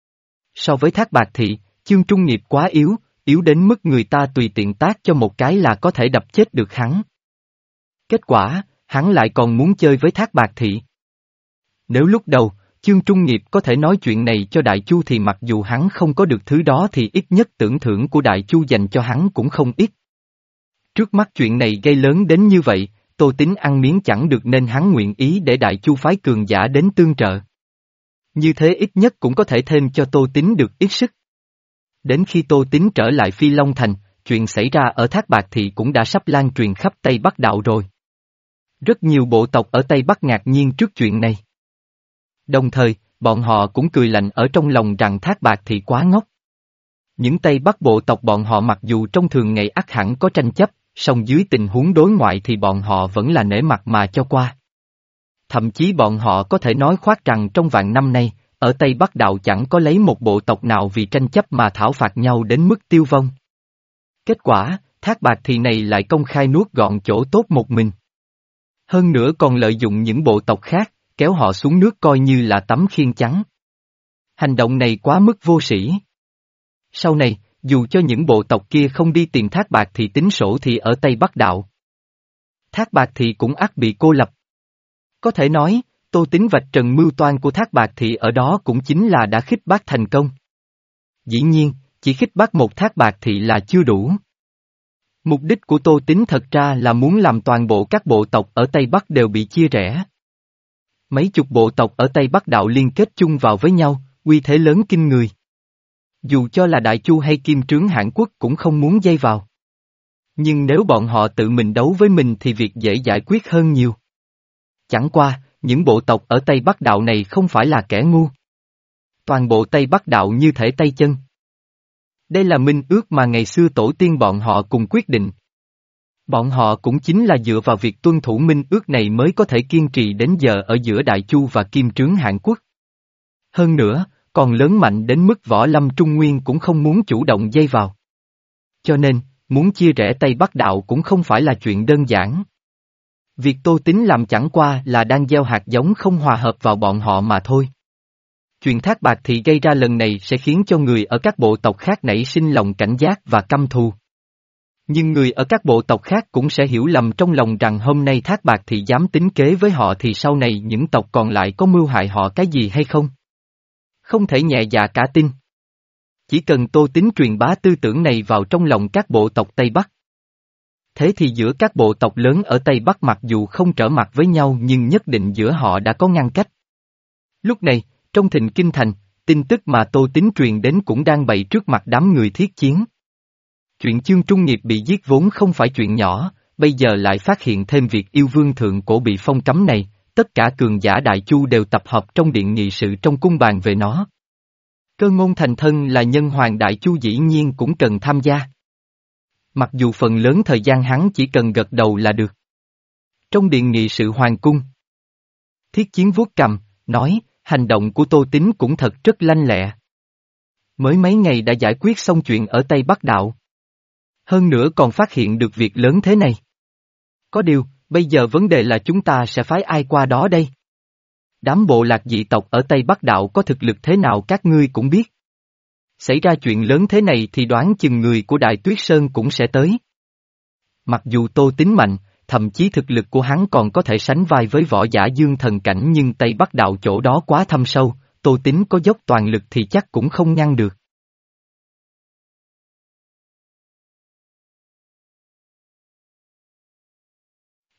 So với Thác Bạt Thị, Chương Trung Nghiệp quá yếu, yếu đến mức người ta tùy tiện tác cho một cái là có thể đập chết được hắn. Kết quả, hắn lại còn muốn chơi với Thác Bạt Thị. Nếu lúc đầu, Chương Trung Nghiệp có thể nói chuyện này cho Đại Chu thì mặc dù hắn không có được thứ đó thì ít nhất tưởng thưởng của Đại Chu dành cho hắn cũng không ít. Trước mắt chuyện này gây lớn đến như vậy, Tô Tín ăn miếng chẳng được nên hắn nguyện ý để Đại Chu phái cường giả đến tương trợ. Như thế ít nhất cũng có thể thêm cho Tô Tín được ít sức. Đến khi Tô Tín trở lại Phi Long Thành, chuyện xảy ra ở Thác Bạt Thị cũng đã sắp lan truyền khắp Tây Bắc Đạo rồi. Rất nhiều bộ tộc ở Tây Bắc ngạc nhiên trước chuyện này. Đồng thời, bọn họ cũng cười lạnh ở trong lòng rằng Thác Bạt Thị quá ngốc. Những Tây Bắc bộ tộc bọn họ mặc dù trong thường ngày ắt hẳn có tranh chấp, song dưới tình huống đối ngoại thì bọn họ vẫn là nể mặt mà cho qua. Thậm chí bọn họ có thể nói khoác rằng trong vạn năm nay, ở Tây Bắc Đạo chẳng có lấy một bộ tộc nào vì tranh chấp mà thảo phạt nhau đến mức tiêu vong. Kết quả, Thác Bạt Thị này lại công khai nuốt gọn chỗ tốt một mình. Hơn nữa còn lợi dụng những bộ tộc khác, kéo họ xuống nước coi như là tấm khiên trắng. Hành động này quá mức vô sĩ. Sau này, dù cho những bộ tộc kia không đi tìm Thác Bạt Thị tính sổ thì ở Tây Bắc Đạo, Thác Bạt Thị cũng ắt bị cô lập. Có thể nói, Tô Tín vạch trần mưu toan của Thác Bạt Thị ở đó cũng chính là đã khích bác thành công. Dĩ nhiên, chỉ khích bác một Thác Bạt Thị là chưa đủ. Mục đích của Tô Tín thật ra là muốn làm toàn bộ các bộ tộc ở Tây Bắc đều bị chia rẽ. Mấy chục bộ tộc ở Tây Bắc Đạo liên kết chung vào với nhau, uy thế lớn kinh người. Dù cho là Đại Chu hay Kim Trướng Hãn Quốc cũng không muốn dây vào. Nhưng nếu bọn họ tự mình đấu với mình thì việc dễ giải quyết hơn nhiều. Chẳng qua, những bộ tộc ở Tây Bắc Đạo này không phải là kẻ ngu. Toàn bộ Tây Bắc Đạo như thể tay chân. Đây là minh ước mà ngày xưa tổ tiên bọn họ cùng quyết định. Bọn họ cũng chính là dựa vào việc tuân thủ minh ước này mới có thể kiên trì đến giờ ở giữa Đại Chu và Kim Trướng Hãn Quốc. Hơn nữa, còn lớn mạnh đến mức Võ Lâm Trung Nguyên cũng không muốn chủ động dây vào. Cho nên, muốn chia rẽ Tây Bắc Đạo cũng không phải là chuyện đơn giản. Việc Tô Tín làm chẳng qua là đang gieo hạt giống không hòa hợp vào bọn họ mà thôi. Chuyện Thác Bạt Thị gây ra lần này sẽ khiến cho người ở các bộ tộc khác nảy sinh lòng cảnh giác và căm thù. Nhưng người ở các bộ tộc khác cũng sẽ hiểu lầm trong lòng rằng hôm nay Thác Bạt Thị dám tính kế với họ thì sau này những tộc còn lại có mưu hại họ cái gì hay không? Không thể nhẹ dạ cả tin. Chỉ cần Tô Tín truyền bá tư tưởng này vào trong lòng các bộ tộc Tây Bắc. Thế thì giữa các bộ tộc lớn ở Tây Bắc mặc dù không trở mặt với nhau nhưng nhất định giữa họ đã có ngăn cách. Lúc này, trong Thịnh Kinh Thành, tin tức mà Tô Tín truyền đến cũng đang bày trước mặt đám người thiết chiến. Chuyện Chương Trung Nghiệp bị giết vốn không phải chuyện nhỏ, bây giờ lại phát hiện thêm việc yêu vương thượng cổ bị phong cấm này, tất cả cường giả Đại Chu đều tập hợp trong điện nghị sự trong cung bàn về nó. Cơ Ngôn thành thân là nhân hoàng Đại Chu dĩ nhiên cũng cần tham gia. Mặc dù phần lớn thời gian hắn chỉ cần gật đầu là được. Trong điện nghị sự hoàng cung, Thiết Chiến vuốt cầm, nói, hành động của Tô Tín cũng thật rất lanh lẹ. Mới mấy ngày đã giải quyết xong chuyện ở Tây Bắc Đạo. Hơn nữa còn phát hiện được việc lớn thế này. Có điều, bây giờ vấn đề là chúng ta sẽ phái ai qua đó đây? Đám bộ lạc dị tộc ở Tây Bắc Đạo có thực lực thế nào các ngươi cũng biết. Xảy ra chuyện lớn thế này thì đoán chừng người của Đại Tuyết Sơn cũng sẽ tới. Mặc dù Tô Tín mạnh, thậm chí thực lực của hắn còn có thể sánh vai với võ giả dương thần cảnh nhưng Tây Bắc Đạo chỗ đó quá thâm sâu, Tô Tín có dốc toàn lực thì chắc cũng không ngăn được.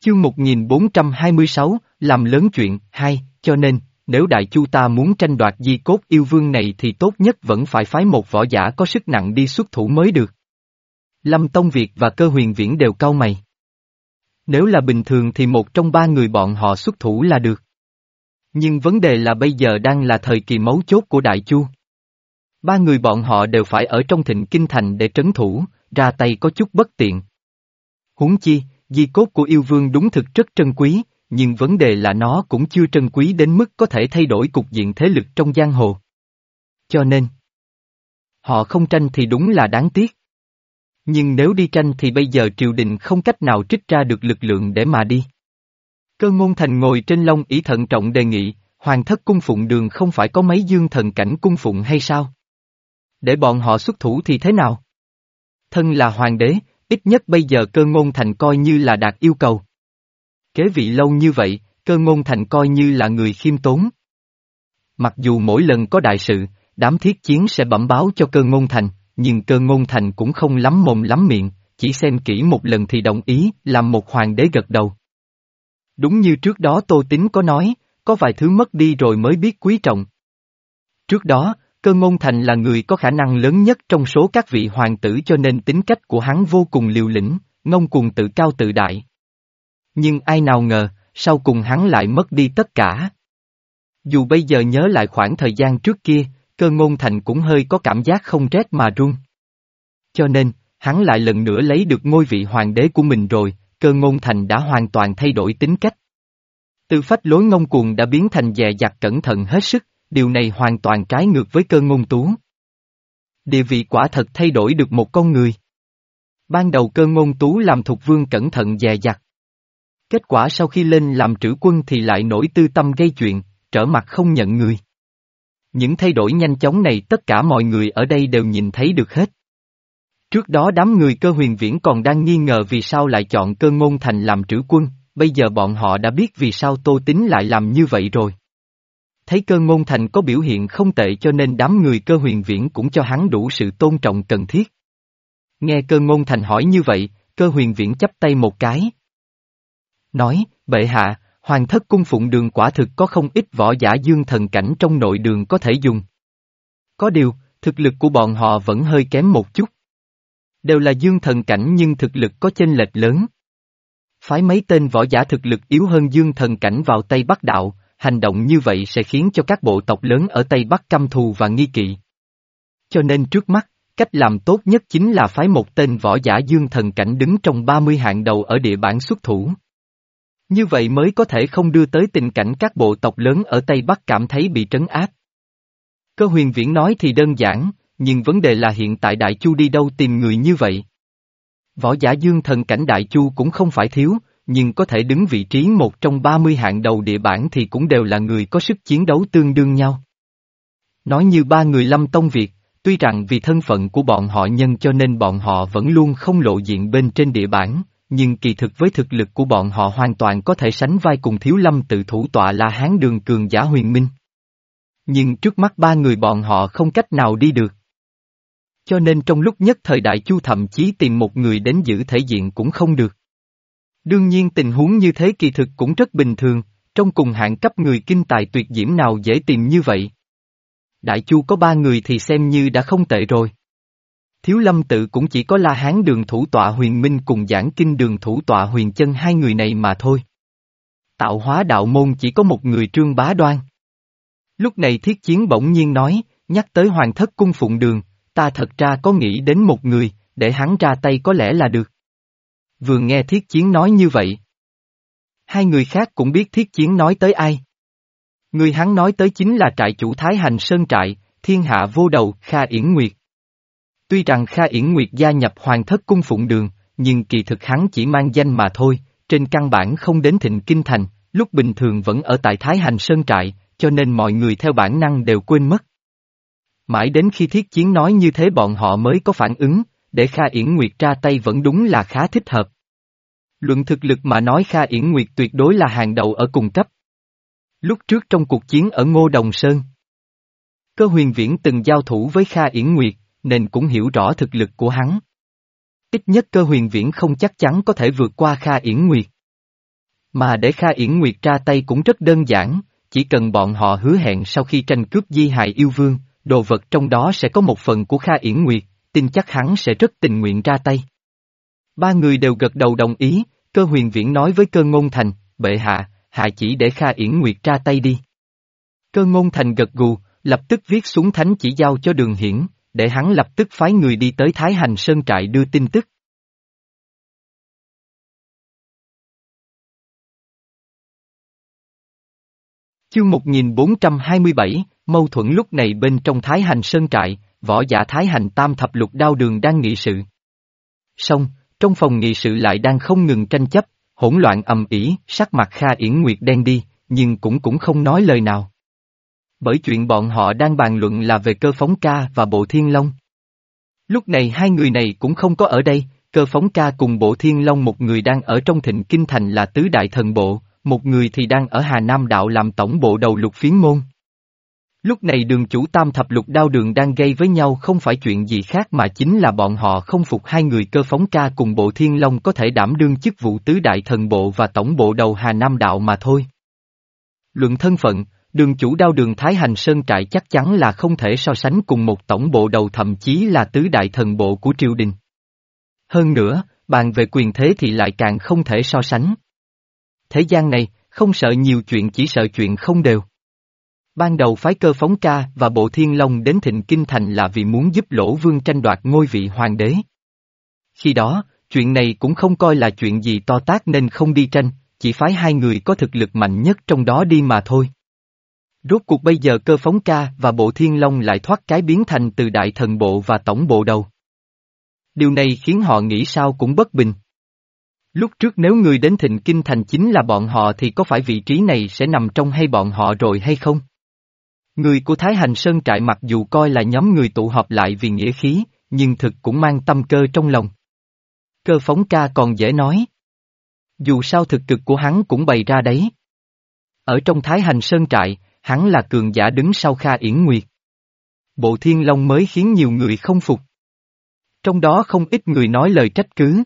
Chương một nghìn bốn trăm hai mươi sáu, làm lớn chuyện, hai, cho nên, nếu Đại Chu ta muốn tranh đoạt di cốt yêu vương này thì tốt nhất vẫn phải phái một võ giả có sức nặng đi xuất thủ mới được. Lâm Tông Việt và Cơ Huyền Viễn đều cau mày. Nếu là bình thường thì một trong ba người bọn họ xuất thủ là được. Nhưng vấn đề là bây giờ đang là thời kỳ mấu chốt của Đại Chu. Ba người bọn họ đều phải ở trong Thịnh Kinh Thành để trấn thủ, ra tay có chút bất tiện. Huống chi, di cốt của yêu vương đúng thực rất trân quý, nhưng vấn đề là nó cũng chưa trân quý đến mức có thể thay đổi cục diện thế lực trong giang hồ. Cho nên, họ không tranh thì đúng là đáng tiếc. Nhưng nếu đi tranh thì bây giờ triều đình không cách nào trích ra được lực lượng để mà đi. Cơ Ngôn Thành ngồi trên long ỷ thận trọng đề nghị, Hoàng thất cung phụng đường không phải có mấy dương thần cảnh cung phụng hay sao? Để bọn họ xuất thủ thì thế nào? Thân là hoàng đế, ít nhất bây giờ Cơ Ngôn Thành coi như là đạt yêu cầu. Kế vị lâu như vậy, Cơ Ngôn Thành coi như là người khiêm tốn. Mặc dù mỗi lần có đại sự, đám thiết chiến sẽ bẩm báo cho Cơ Ngôn Thành, nhưng Cơ Ngôn Thành cũng không lắm mồm lắm miệng, chỉ xem kỹ một lần thì đồng ý, làm một hoàng đế gật đầu. Đúng như trước đó Tô Tín có nói, có vài thứ mất đi rồi mới biết quý trọng. Trước đó, Cơ Ngôn Thành là người có khả năng lớn nhất trong số các vị hoàng tử cho nên tính cách của hắn vô cùng liều lĩnh, ngông cuồng tự cao tự đại. Nhưng ai nào ngờ, sau cùng hắn lại mất đi tất cả. Dù bây giờ nhớ lại khoảng thời gian trước kia, Cơ Ngôn Thành cũng hơi có cảm giác không rét mà run. Cho nên, hắn lại lần nữa lấy được ngôi vị hoàng đế của mình rồi, Cơ Ngôn Thành đã hoàn toàn thay đổi tính cách. Từ phách lối ngông cuồng đã biến thành dè dặt cẩn thận hết sức, điều này hoàn toàn trái ngược với Cơ Ngôn Tú. Địa vị quả thật thay đổi được một con người. Ban đầu Cơ Ngôn Tú làm thục vương cẩn thận dè dặt. Kết quả sau khi lên làm trữ quân thì lại nổi tư tâm gây chuyện, trở mặt không nhận người. Những thay đổi nhanh chóng này tất cả mọi người ở đây đều nhìn thấy được hết. Trước đó đám người Cơ Huyền Viễn còn đang nghi ngờ vì sao lại chọn Cơ Ngôn Thành làm trữ quân, bây giờ bọn họ đã biết vì sao Tô Tín lại làm như vậy rồi. Thấy Cơ Ngôn Thành có biểu hiện không tệ cho nên đám người Cơ Huyền Viễn cũng cho hắn đủ sự tôn trọng cần thiết. Nghe Cơ Ngôn Thành hỏi như vậy, Cơ Huyền Viễn chắp tay một cái. Nói, bệ hạ, Hoàng thất cung phụng đường quả thực có không ít võ giả dương thần cảnh trong nội đường có thể dùng. Có điều, thực lực của bọn họ vẫn hơi kém một chút. Đều là dương thần cảnh nhưng thực lực có chênh lệch lớn. Phái mấy tên võ giả thực lực yếu hơn dương thần cảnh vào Tây Bắc đạo, hành động như vậy sẽ khiến cho các bộ tộc lớn ở Tây Bắc căm thù và nghi kỵ. Cho nên trước mắt, cách làm tốt nhất chính là phái một tên võ giả dương thần cảnh đứng trong ba mươi hạng đầu ở địa bản xuất thủ. Như vậy mới có thể không đưa tới tình cảnh các bộ tộc lớn ở Tây Bắc cảm thấy bị trấn áp. Cơ Huyền Viễn nói thì đơn giản, nhưng vấn đề là hiện tại Đại Chu đi đâu tìm người như vậy. Võ giả dương thần cảnh Đại Chu cũng không phải thiếu, nhưng có thể đứng vị trí một trong ba mươi hạng đầu địa bản thì cũng đều là người có sức chiến đấu tương đương nhau. Nói như ba người Lâm Tông Việt, tuy rằng vì thân phận của bọn họ nhân cho nên bọn họ vẫn luôn không lộ diện bên trên địa bản, nhưng kỳ thực với thực lực của bọn họ hoàn toàn có thể sánh vai cùng Thiếu Lâm tự thủ tọa La Hán đường cường giả Huyền Minh. Nhưng trước mắt ba người bọn họ không cách nào đi được. Cho nên trong lúc nhất thời Đại Chu thậm chí tìm một người đến giữ thể diện cũng không được. Đương nhiên tình huống như thế kỳ thực cũng rất bình thường, trong cùng hạng cấp người kinh tài tuyệt diễm nào dễ tìm như vậy. Đại Chu có ba người thì xem như đã không tệ rồi. Thiếu Lâm tự cũng chỉ có La Hán đường thủ tọa Huyền Minh cùng Giảng Kinh đường thủ tọa Huyền Chân hai người này mà thôi. Tạo Hóa đạo môn chỉ có một người Trương Bá Đoan. Lúc này Thiết Chiến bỗng nhiên nói, nhắc tới Hoàng thất cung phụng đường, ta thật ra có nghĩ đến một người, để hắn ra tay có lẽ là được. Vừa nghe Thiết Chiến nói như vậy. Hai người khác cũng biết Thiết Chiến nói tới ai. Người hắn nói tới chính là trại chủ Thái Hành Sơn trại, thiên hạ vô đầu Kha Yển Nguyệt. Tuy rằng Kha Yển Nguyệt gia nhập Hoàng thất cung phụng đường, nhưng kỳ thực hắn chỉ mang danh mà thôi, trên căn bản không đến Thịnh Kinh Thành, lúc bình thường vẫn ở tại Thái Hành Sơn trại, cho nên mọi người theo bản năng đều quên mất. Mãi đến khi Thiết Chiến nói như thế bọn họ mới có phản ứng, để Kha Yển Nguyệt ra tay vẫn đúng là khá thích hợp. Luận thực lực mà nói Kha Yển Nguyệt tuyệt đối là hàng đầu ở cùng cấp. Lúc trước trong cuộc chiến ở Ngô Đồng Sơn, Cơ Huyền Viễn từng giao thủ với Kha Yển Nguyệt, nên cũng hiểu rõ thực lực của hắn. Ít nhất Cơ Huyền Viễn không chắc chắn có thể vượt qua Kha Yển Nguyệt. Mà để Kha Yển Nguyệt ra tay cũng rất đơn giản, chỉ cần bọn họ hứa hẹn sau khi tranh cướp di hài yêu vương, đồ vật trong đó sẽ có một phần của Kha Yển Nguyệt, tin chắc hắn sẽ rất tình nguyện ra tay. Ba người đều gật đầu đồng ý, Cơ Huyền Viễn nói với Cơ Ngôn Thành, bệ hạ, hạ chỉ để Kha Yển Nguyệt ra tay đi. Cơ Ngôn Thành gật gù, lập tức viết xuống thánh chỉ giao cho Đường Hiển, để hắn lập tức phái người đi tới Thái Hành Sơn trại đưa tin tức. Chương một nghìn bốn trăm hai mươi bảy, mâu thuẫn lúc này bên trong Thái Hành Sơn trại, võ giả Thái Hành Tam Thập Lục Đao Đường đang nghị sự. Song, trong phòng nghị sự lại đang không ngừng tranh chấp, hỗn loạn ầm ĩ, sắc mặt Kha Yển Nguyệt đen đi, nhưng cũng cũng không nói lời nào. Bởi chuyện bọn họ đang bàn luận là về Cơ Phóng Ca và Bộ Thiên Long. Lúc này hai người này cũng không có ở đây, Cơ Phóng Ca cùng Bộ Thiên Long một người đang ở trong Thịnh Kinh Thành là Tứ Đại Thần Bộ, một người thì đang ở Hà Nam Đạo làm tổng bộ đầu Lục Phiến Môn. Lúc này đường chủ Tam Thập Lục Đao Đường đang gây với nhau không phải chuyện gì khác mà chính là bọn họ không phục hai người Cơ Phóng Ca cùng Bộ Thiên Long có thể đảm đương chức vụ Tứ Đại Thần Bộ và tổng bộ đầu Hà Nam Đạo mà thôi. Luận thân phận, đường chủ Đao Đường Thái Hành Sơn trại chắc chắn là không thể so sánh cùng một tổng bộ đầu thậm chí là Tứ Đại Thần Bộ của triều đình. Hơn nữa, bàn về quyền thế thì lại càng không thể so sánh. Thế gian này, không sợ nhiều chuyện chỉ sợ chuyện không đều. Ban đầu phái Cơ Phóng Ca và Bộ Thiên Long đến Thịnh Kinh Thành là vì muốn giúp Lỗ Vương tranh đoạt ngôi vị hoàng đế. Khi đó, chuyện này cũng không coi là chuyện gì to tát nên không đi tranh, chỉ phái hai người có thực lực mạnh nhất trong đó đi mà thôi. Rốt cuộc bây giờ Cơ Phóng Ca và Bộ Thiên Long lại thoát cái biến thành từ Đại Thần Bộ và Tổng Bộ đầu. Điều này khiến họ nghĩ sao cũng bất bình. Lúc trước nếu người đến Thịnh Kinh Thành chính là bọn họ thì có phải vị trí này sẽ nằm trong hay bọn họ rồi hay không? Người của Thái Hành Sơn trại mặc dù coi là nhóm người tụ họp lại vì nghĩa khí, nhưng thực cũng mang tâm cơ trong lòng. Cơ Phóng Ca còn dễ nói. Dù sao thực cực của hắn cũng bày ra đấy. Ở trong Thái Hành Sơn trại, hắn là cường giả đứng sau Kha Yển Nguyệt. Bộ Thiên Long mới khiến nhiều người không phục. Trong đó không ít người nói lời trách cứ.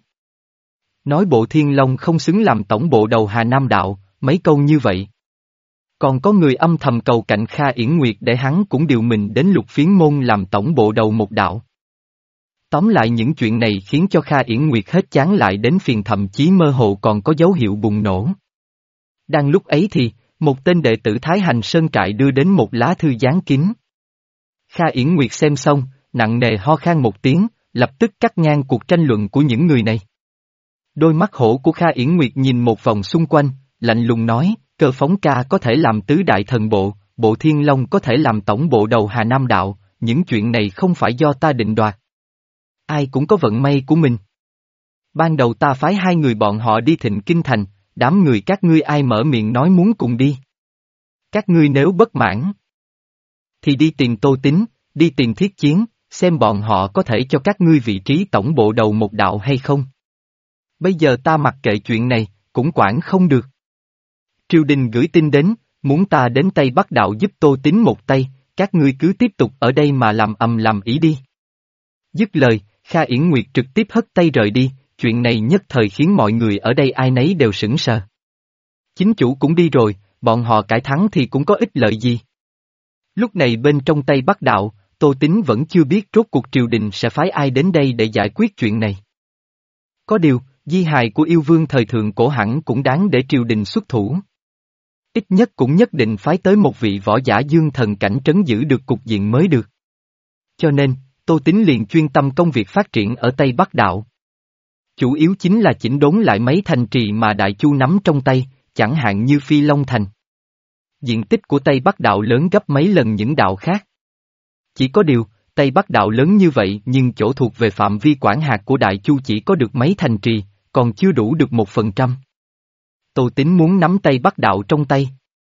Nói Bộ Thiên Long không xứng làm tổng bộ đầu Hà Nam Đạo, mấy câu như vậy. Còn có người âm thầm cầu cạnh Kha Yển Nguyệt để hắn cũng điều mình đến Lục Phiến Môn làm tổng bộ đầu một đạo. Tóm lại những chuyện này khiến cho Kha Yển Nguyệt hết chán lại đến phiền thậm chí mơ hồ còn có dấu hiệu bùng nổ. Đang lúc ấy thì, một tên đệ tử Thái Hành Sơn trại đưa đến một lá thư dán kín. Kha Yển Nguyệt xem xong, nặng nề ho khan một tiếng, lập tức cắt ngang cuộc tranh luận của những người này. Đôi mắt hổ của Kha Yển Nguyệt nhìn một vòng xung quanh, lạnh lùng nói, Cơ Phóng Ca có thể làm Tứ Đại Thần Bộ, Bộ Thiên Long có thể làm tổng bộ đầu Hà Nam Đạo, những chuyện này không phải do ta định đoạt. Ai cũng có vận may của mình. Ban đầu ta phái hai người bọn họ đi Thịnh Kinh Thành, đám người các ngươi ai mở miệng nói muốn cùng đi. Các ngươi nếu bất mãn, thì đi tìm Tô Tín, đi tìm Thiết Chiến, xem bọn họ có thể cho các ngươi vị trí tổng bộ đầu một đạo hay không. Bây giờ ta mặc kệ chuyện này, cũng quản không được. Triều đình gửi tin đến, muốn ta đến Tây Bắc Đạo giúp Tô Tín một tay, các ngươi cứ tiếp tục ở đây mà làm ầm làm ý đi. Dứt lời, Kha Yển Nguyệt trực tiếp hất tay rời đi, chuyện này nhất thời khiến mọi người ở đây ai nấy đều sững sờ. Chính chủ cũng đi rồi, bọn họ cải thắng thì cũng có ích lợi gì. Lúc này bên trong Tây Bắc Đạo, Tô Tín vẫn chưa biết rốt cuộc triều đình sẽ phái ai đến đây để giải quyết chuyện này. Có điều, di hài của yêu vương thời thượng cổ hẳn cũng đáng để triều đình xuất thủ. Ít nhất cũng nhất định phái tới một vị võ giả dương thần cảnh trấn giữ được cục diện mới được. Cho nên, Tô Tín liền chuyên tâm công việc phát triển ở Tây Bắc Đạo. Chủ yếu chính là chỉnh đốn lại mấy thành trì mà Đại Chu nắm trong tay, chẳng hạn như Phi Long Thành. Diện tích của Tây Bắc Đạo lớn gấp mấy lần những đạo khác. Chỉ có điều, Tây Bắc Đạo lớn như vậy nhưng chỗ thuộc về phạm vi quản hạt của Đại Chu chỉ có được mấy thành trì, còn chưa đủ được một phần trăm. Tô Tín muốn nắm Tây Bắc Đạo trong tay.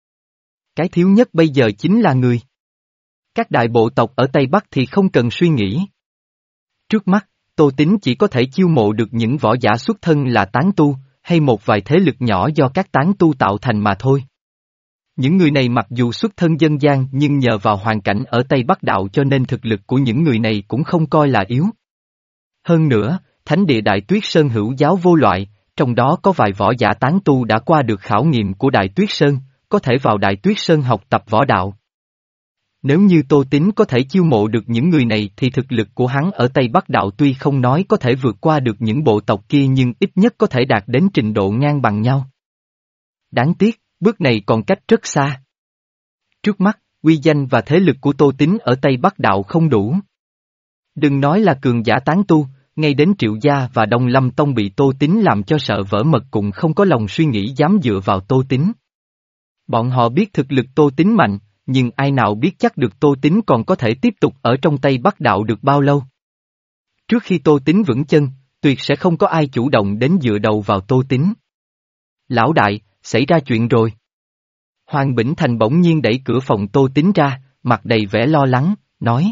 Cái thiếu nhất bây giờ chính là người. Các đại bộ tộc ở Tây Bắc thì không cần suy nghĩ. Trước mắt, Tô Tín chỉ có thể chiêu mộ được những võ giả xuất thân là tán tu, hay một vài thế lực nhỏ do các tán tu tạo thành mà thôi. Những người này mặc dù xuất thân dân gian nhưng nhờ vào hoàn cảnh ở Tây Bắc Đạo cho nên thực lực của những người này cũng không coi là yếu. Hơn nữa, Thánh địa Đại Tuyết Sơn hữu giáo vô loại, trong đó có vài võ giả tán tu đã qua được khảo nghiệm của Đại Tuyết Sơn, có thể vào Đại Tuyết Sơn học tập võ đạo. Nếu như Tô Tín có thể chiêu mộ được những người này thì thực lực của hắn ở Tây Bắc Đạo tuy không nói có thể vượt qua được những bộ tộc kia nhưng ít nhất có thể đạt đến trình độ ngang bằng nhau. Đáng tiếc, bước này còn cách rất xa. Trước mắt, uy danh và thế lực của Tô Tín ở Tây Bắc Đạo không đủ. Đừng nói là cường giả tán tu, ngay đến Triệu Gia và Đông Lâm Tông bị Tô Tín làm cho sợ vỡ mật cũng không có lòng suy nghĩ dám dựa vào Tô Tín. Bọn họ biết thực lực Tô Tín mạnh, nhưng ai nào biết chắc được Tô Tín còn có thể tiếp tục ở trong Tây Bắc Đạo được bao lâu. Trước khi Tô Tín vững chân, tuyệt sẽ không có ai chủ động đến dựa đầu vào Tô Tín. Lão đại, xảy ra chuyện rồi. Hoàng Bỉnh Thành bỗng nhiên đẩy cửa phòng Tô Tín ra, mặt đầy vẻ lo lắng, nói.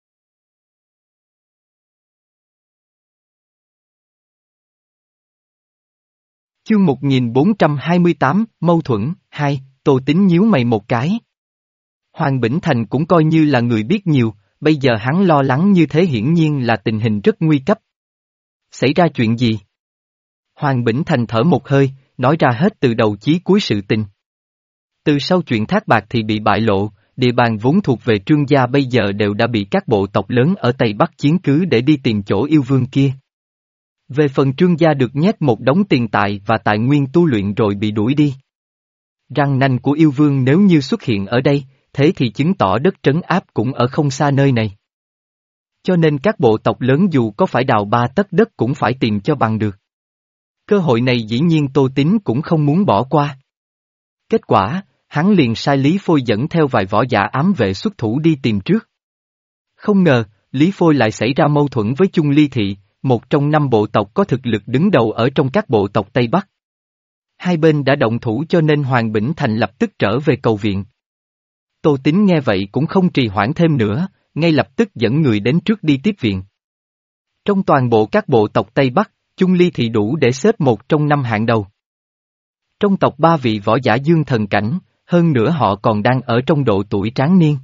Chương một nghìn bốn trăm hai mươi tám, Mâu thuẫn, hai, Tô Tín nhíu mày một cái. Hoàng Bỉnh Thành cũng coi như là người biết nhiều, bây giờ hắn lo lắng như thế hiển nhiên là tình hình rất nguy cấp. Xảy ra chuyện gì? Hoàng Bỉnh Thành thở một hơi, nói ra hết từ đầu chí cuối sự tình. Từ sau chuyện Thác Bạt thì bị bại lộ, địa bàn vốn thuộc về Trương gia bây giờ đều đã bị các bộ tộc lớn ở Tây Bắc chiếm cứ để đi tìm chỗ yêu vương kia. Về phần Trương gia được nhét một đống tiền tài và tài nguyên tu luyện rồi bị đuổi đi. Răng nanh của yêu vương nếu như xuất hiện ở đây, thế thì chứng tỏ đất trấn áp cũng ở không xa nơi này. Cho nên các bộ tộc lớn dù có phải đào ba tấc đất cũng phải tìm cho bằng được. Cơ hội này dĩ nhiên Tô Tín cũng không muốn bỏ qua. Kết quả, hắn liền sai Lý Phôi dẫn theo vài võ giả ám vệ xuất thủ đi tìm trước. Không ngờ, Lý Phôi lại xảy ra mâu thuẫn với Chung Ly Thị, một trong năm bộ tộc có thực lực đứng đầu ở trong các bộ tộc Tây Bắc. Hai bên đã động thủ cho nên Hoàng Bỉnh Thành lập tức trở về cầu viện. Tô Tín nghe vậy cũng không trì hoãn thêm nữa, ngay lập tức dẫn người đến trước đi tiếp viện. Trong toàn bộ các bộ tộc Tây Bắc, Chung Ly Thị đủ để xếp một trong năm hạng đầu. Trong tộc ba vị võ giả dương thần cảnh, hơn nữa họ còn đang ở trong độ tuổi tráng niên.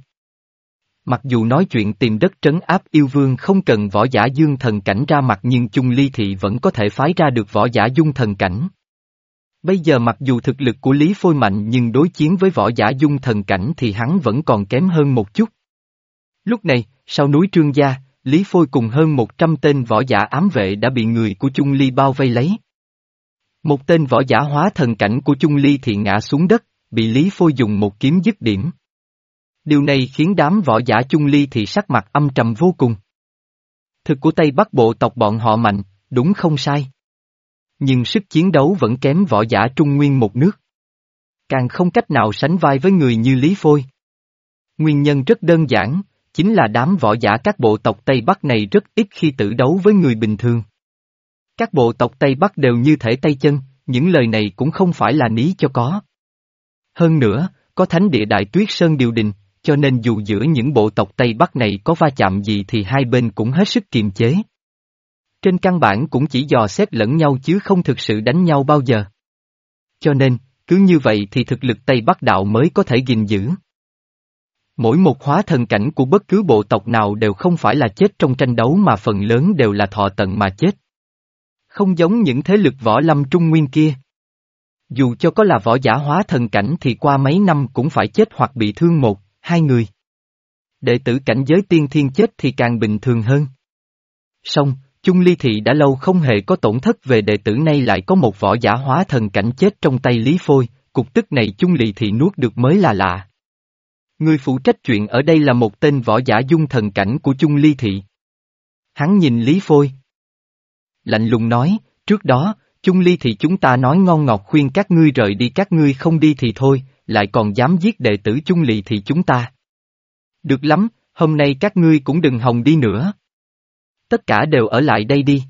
Mặc dù nói chuyện tìm đất trấn áp yêu vương không cần võ giả dương thần cảnh ra mặt nhưng Chung Ly Thị vẫn có thể phái ra được võ giả dung thần cảnh. Bây giờ mặc dù thực lực của Lý Phôi mạnh nhưng đối chiến với võ giả dung thần cảnh thì hắn vẫn còn kém hơn một chút. Lúc này, sau núi Trương Gia, Lý Phôi cùng hơn một trăm tên võ giả ám vệ đã bị người của Chung Ly bao vây lấy. Một tên võ giả hóa thần cảnh của Chung Ly thì ngã xuống đất, bị Lý Phôi dùng một kiếm dứt điểm. Điều này khiến đám võ giả Chung Ly thì sắc mặt âm trầm vô cùng. Thực của Tây Bắc bộ tộc bọn họ mạnh, đúng không sai. Nhưng sức chiến đấu vẫn kém võ giả Trung Nguyên một nước. Càng không cách nào sánh vai với người như Lý Phôi. Nguyên nhân rất đơn giản, chính là đám võ giả các bộ tộc Tây Bắc này rất ít khi tử đấu với người bình thường. Các bộ tộc Tây Bắc đều như thể tay chân, những lời này cũng không phải là ní cho có. Hơn nữa, có thánh địa Đại Tuyết Sơn điều đình, cho nên dù giữa những bộ tộc Tây Bắc này có va chạm gì thì hai bên cũng hết sức kiềm chế. Trên căn bản cũng chỉ dò xét lẫn nhau chứ không thực sự đánh nhau bao giờ. Cho nên, cứ như vậy thì thực lực Tây Bắc đạo mới có thể gìn giữ. Mỗi một hóa thần cảnh của bất cứ bộ tộc nào đều không phải là chết trong tranh đấu mà phần lớn đều là thọ tận mà chết. Không giống những thế lực võ lâm trung nguyên kia. Dù cho có là võ giả hóa thần cảnh thì qua mấy năm cũng phải chết hoặc bị thương một, hai người. Đệ tử cảnh giới tiên thiên chết thì càng bình thường hơn. Song, Chung Ly Thị đã lâu không hề có tổn thất về đệ tử nay lại có một võ giả hóa thần cảnh chết trong tay Lý Phôi, cục tức này Chung Ly Thị nuốt được mới là lạ. Người phụ trách chuyện ở đây là một tên võ giả dung thần cảnh của Chung Ly Thị. Hắn nhìn Lý Phôi. Lạnh lùng nói, trước đó, Chung Ly Thị chúng ta nói ngon ngọt khuyên các ngươi rời đi các ngươi không đi thì thôi, lại còn dám giết đệ tử Chung Ly Thị chúng ta. Được lắm, hôm nay các ngươi cũng đừng hòng đi nữa. Tất cả đều ở lại đây đi.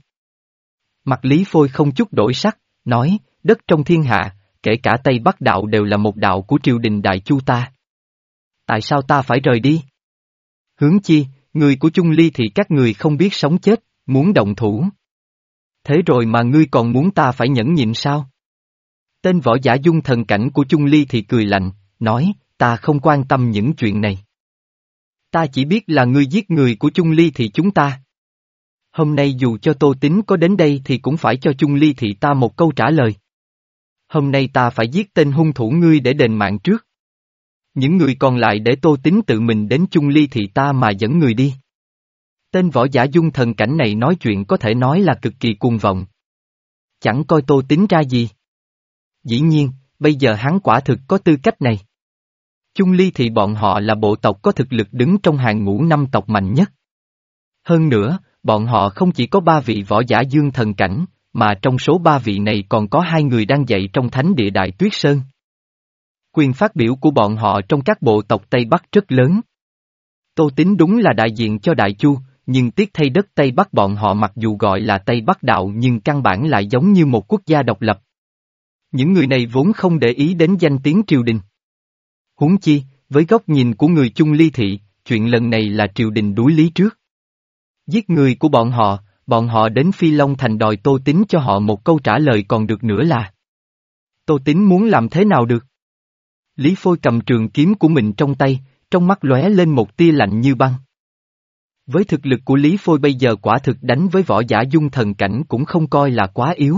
Mặt Lý Phôi không chút đổi sắc, nói, đất trong thiên hạ, kể cả Tây Bắc đạo đều là một đạo của triều đình Đại Chu ta. Tại sao ta phải rời đi? Hướng chi, người của Chung Ly thì các người không biết sống chết, muốn động thủ. Thế rồi mà ngươi còn muốn ta phải nhẫn nhịn sao? Tên võ giả dung thần cảnh của Chung Ly thì cười lạnh, nói, ta không quan tâm những chuyện này. Ta chỉ biết là ngươi giết người của Chung Ly thì chúng ta. Hôm nay dù cho Tô Tín có đến đây thì cũng phải cho Chung Ly Thị ta một câu trả lời. Hôm nay ta phải giết tên hung thủ ngươi để đền mạng trước. Những người còn lại để Tô Tín tự mình đến Chung Ly Thị ta mà dẫn người đi. Tên võ giả dung thần cảnh này nói chuyện có thể nói là cực kỳ cuồng vọng. Chẳng coi Tô Tín ra gì. Dĩ nhiên, bây giờ hắn quả thực có tư cách này. Chung Ly Thị bọn họ là bộ tộc có thực lực đứng trong hàng ngũ năm tộc mạnh nhất. Hơn nữa, bọn họ không chỉ có ba vị võ giả dương thần cảnh, mà trong số ba vị này còn có hai người đang dạy trong thánh địa Đại Tuyết Sơn. Quyền phát biểu của bọn họ trong các bộ tộc Tây Bắc rất lớn. Tô Tín đúng là đại diện cho Đại Chu, nhưng tiếc thay đất Tây Bắc bọn họ mặc dù gọi là Tây Bắc đạo nhưng căn bản lại giống như một quốc gia độc lập. Những người này vốn không để ý đến danh tiếng triều đình. Huống chi, với góc nhìn của người Chung Ly Thị, chuyện lần này là triều đình đối lý trước. Giết người của bọn họ, bọn họ đến Phi Long Thành đòi Tô Tín cho họ một câu trả lời còn được nữa là. Tô Tín muốn làm thế nào được? Lý Phôi cầm trường kiếm của mình trong tay, trong mắt lóe lên một tia lạnh như băng. Với thực lực của Lý Phôi bây giờ quả thực đánh với võ giả dung thần cảnh cũng không coi là quá yếu.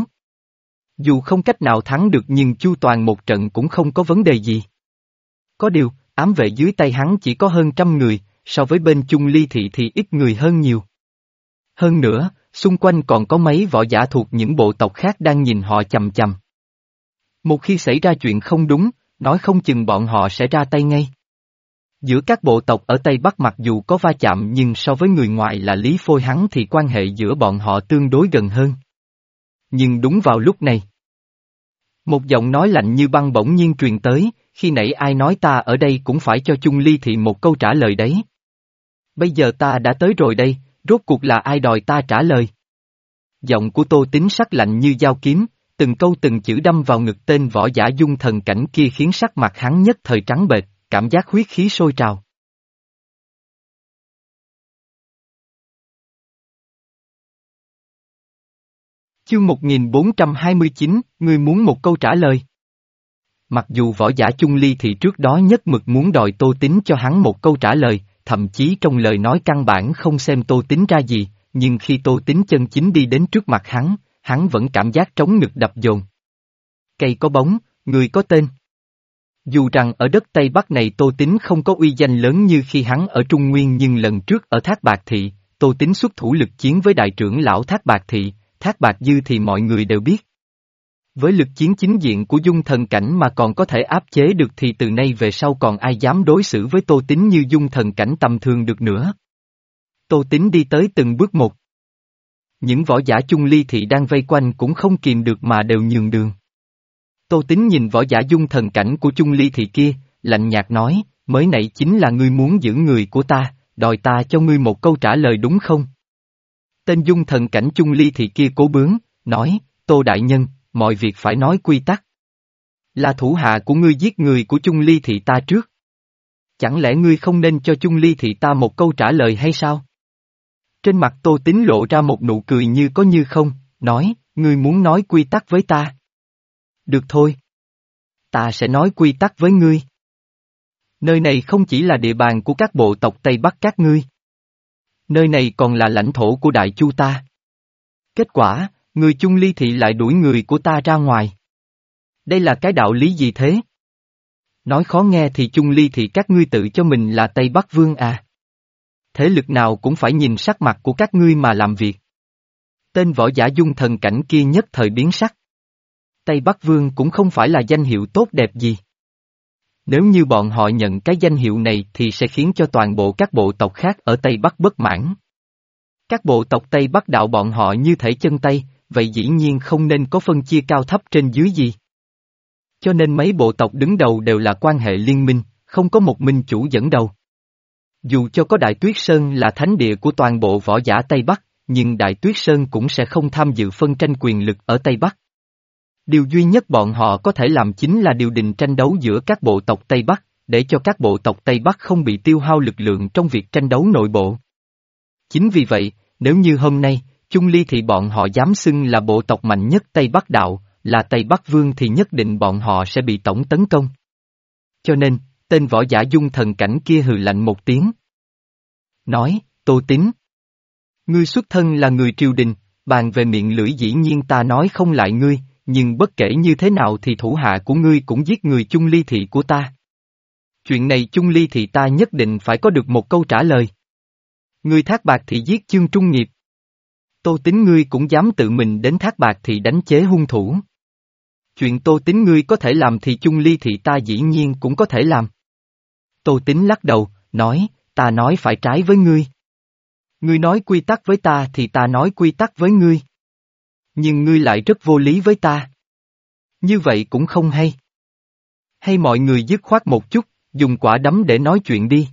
Dù không cách nào thắng được nhưng chu toàn một trận cũng không có vấn đề gì. Có điều, ám vệ dưới tay hắn chỉ có hơn trăm người, so với bên Chung Ly Thị thì ít người hơn nhiều. Hơn nữa, xung quanh còn có mấy võ giả thuộc những bộ tộc khác đang nhìn họ chằm chằm. Một khi xảy ra chuyện không đúng, nói không chừng bọn họ sẽ ra tay ngay. Giữa các bộ tộc ở Tây Bắc mặc dù có va chạm nhưng so với người ngoài là Lý Phôi hắn thì quan hệ giữa bọn họ tương đối gần hơn. Nhưng đúng vào lúc này, một giọng nói lạnh như băng bỗng nhiên truyền tới, khi nãy ai nói ta ở đây cũng phải cho Chung Ly Thị một câu trả lời đấy. Bây giờ ta đã tới rồi đây, rốt cuộc là ai đòi ta trả lời? Giọng của Tô Tín sắc lạnh như dao kiếm, từng câu từng chữ đâm vào ngực tên võ giả dung thần cảnh kia khiến sắc mặt hắn nhất thời trắng bệch, cảm giác huyết khí sôi trào. Chương một nghìn bốn trăm hai mươi chín, ngươi muốn một câu trả lời. Mặc dù võ giả Chung Ly thì trước đó nhất mực muốn đòi Tô Tín cho hắn một câu trả lời, thậm chí trong lời nói căn bản không xem Tô Tín ra gì, nhưng khi Tô Tín chân chính đi đến trước mặt hắn, hắn vẫn cảm giác trống ngực đập dồn. Cây có bóng, người có tên. Dù rằng ở đất Tây Bắc này Tô Tín không có uy danh lớn như khi hắn ở Trung Nguyên nhưng lần trước ở Thác Bạt Thị, Tô Tín xuất thủ lực chiến với đại trưởng lão Thác Bạt Thị, Thác Bạt Dư thì mọi người đều biết. Với lực chiến chính diện của dung thần cảnh mà còn có thể áp chế được thì từ nay về sau còn ai dám đối xử với Tô Tín như dung thần cảnh tầm thường được nữa. Tô Tín đi tới từng bước một. Những võ giả Chung Ly Thị đang vây quanh cũng không kìm được mà đều nhường đường. Tô Tín nhìn võ giả dung thần cảnh của Chung Ly Thị kia, lạnh nhạt nói, mới nãy chính là ngươi muốn giữ người của ta, đòi ta cho ngươi một câu trả lời đúng không? Tên dung thần cảnh Chung Ly Thị kia cố bướng, nói, Tô Đại Nhân, mọi việc phải nói quy tắc. Là thủ hạ của ngươi giết người của Chung Ly Thị ta trước. Chẳng lẽ ngươi không nên cho Chung Ly Thị ta một câu trả lời hay sao? Trên mặt Tô Tín lộ ra một nụ cười như có như không, nói, ngươi muốn nói quy tắc với ta. Được thôi. Ta sẽ nói quy tắc với ngươi. Nơi này không chỉ là địa bàn của các bộ tộc Tây Bắc các ngươi. Nơi này còn là lãnh thổ của Đại Chu ta. Kết quả, người Chung Ly Thị lại đuổi người của ta ra ngoài. Đây là cái đạo lý gì thế? Nói khó nghe thì Chung Ly Thị các ngươi tự cho mình là Tây Bắc Vương à. Thế lực nào cũng phải nhìn sắc mặt của các ngươi mà làm việc. Tên võ giả dung thần cảnh kia nhất thời biến sắc. Tây Bắc Vương cũng không phải là danh hiệu tốt đẹp gì. Nếu như bọn họ nhận cái danh hiệu này thì sẽ khiến cho toàn bộ các bộ tộc khác ở Tây Bắc bất mãn. Các bộ tộc Tây Bắc đạo bọn họ như thể chân Tây, vậy dĩ nhiên không nên có phân chia cao thấp trên dưới gì. Cho nên mấy bộ tộc đứng đầu đều là quan hệ liên minh, không có một minh chủ dẫn đầu. Dù cho có Đại Tuyết Sơn là thánh địa của toàn bộ võ giả Tây Bắc, nhưng Đại Tuyết Sơn cũng sẽ không tham dự phân tranh quyền lực ở Tây Bắc. Điều duy nhất bọn họ có thể làm chính là điều đình tranh đấu giữa các bộ tộc Tây Bắc, để cho các bộ tộc Tây Bắc không bị tiêu hao lực lượng trong việc tranh đấu nội bộ. Chính vì vậy, nếu như hôm nay, Chung Ly thì bọn họ dám xưng là bộ tộc mạnh nhất Tây Bắc đạo, là Tây Bắc Vương thì nhất định bọn họ sẽ bị tổng tấn công. Cho nên, tên võ giả dung thần cảnh kia hừ lạnh một tiếng. Nói, Tô Tín. Ngươi xuất thân là người triều đình, bàn về miệng lưỡi dĩ nhiên ta nói không lại ngươi, nhưng bất kể như thế nào thì thủ hạ của ngươi cũng giết người Chung Ly Thị của ta. Chuyện này Chung Ly Thị ta nhất định phải có được một câu trả lời. Ngươi Thác Bạt Thị giết Chương Trung Nghiệp. Tô Tín ngươi cũng dám tự mình đến Thác Bạt Thị đánh chế hung thủ. Chuyện Tô Tín ngươi có thể làm thì Chung Ly Thị ta dĩ nhiên cũng có thể làm. Tô Tín lắc đầu, nói, ta nói phải trái với ngươi. Ngươi nói quy tắc với ta thì ta nói quy tắc với ngươi. Nhưng ngươi lại rất vô lý với ta. Như vậy cũng không hay. Hay mọi người dứt khoát một chút, dùng quả đấm để nói chuyện đi.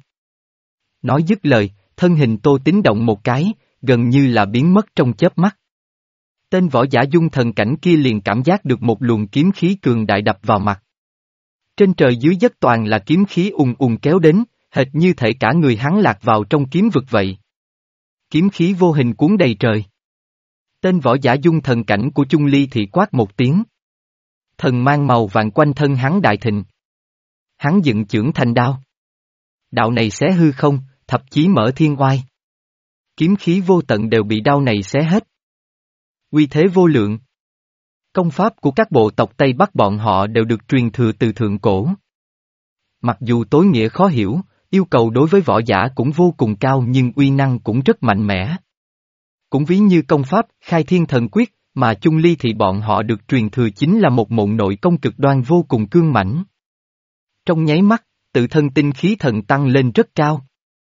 Nói dứt lời, thân hình Tô Tín động một cái, gần như là biến mất trong chớp mắt. Tên võ giả dung thần cảnh kia liền cảm giác được một luồng kiếm khí cường đại đập vào mặt. Trên trời dưới đất toàn là kiếm khí ùn ùn kéo đến, hệt như thể cả người hắn lạc vào trong kiếm vực vậy. Kiếm khí vô hình cuốn đầy trời. Tên võ giả dung thần cảnh của Chung Ly Thị quát một tiếng. Thần mang màu vàng quanh thân hắn đại thịnh. Hắn dựng chưởng thành đao. Đạo này xé hư không, thậm chí mở thiên oai. Kiếm khí vô tận đều bị đao này xé hết. Uy thế vô lượng. Công pháp của các bộ tộc Tây Bắc bọn họ đều được truyền thừa từ thượng cổ. Mặc dù tối nghĩa khó hiểu, yêu cầu đối với võ giả cũng vô cùng cao nhưng uy năng cũng rất mạnh mẽ. Cũng ví như công pháp Khai Thiên Thần Quyết mà Chung Ly Thị bọn họ được truyền thừa chính là một môn nội công cực đoan vô cùng cương mãnh. Trong nháy mắt, tự thân tinh khí thần tăng lên rất cao.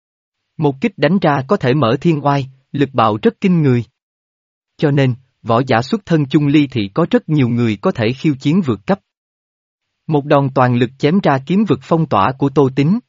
Một kích đánh ra có thể mở thiên oai, lực bạo rất kinh người. Cho nên, võ giả xuất thân Chung Ly Thị có rất nhiều người có thể khiêu chiến vượt cấp. Một đòn toàn lực chém ra kiếm vực phong tỏa của Tô Tín.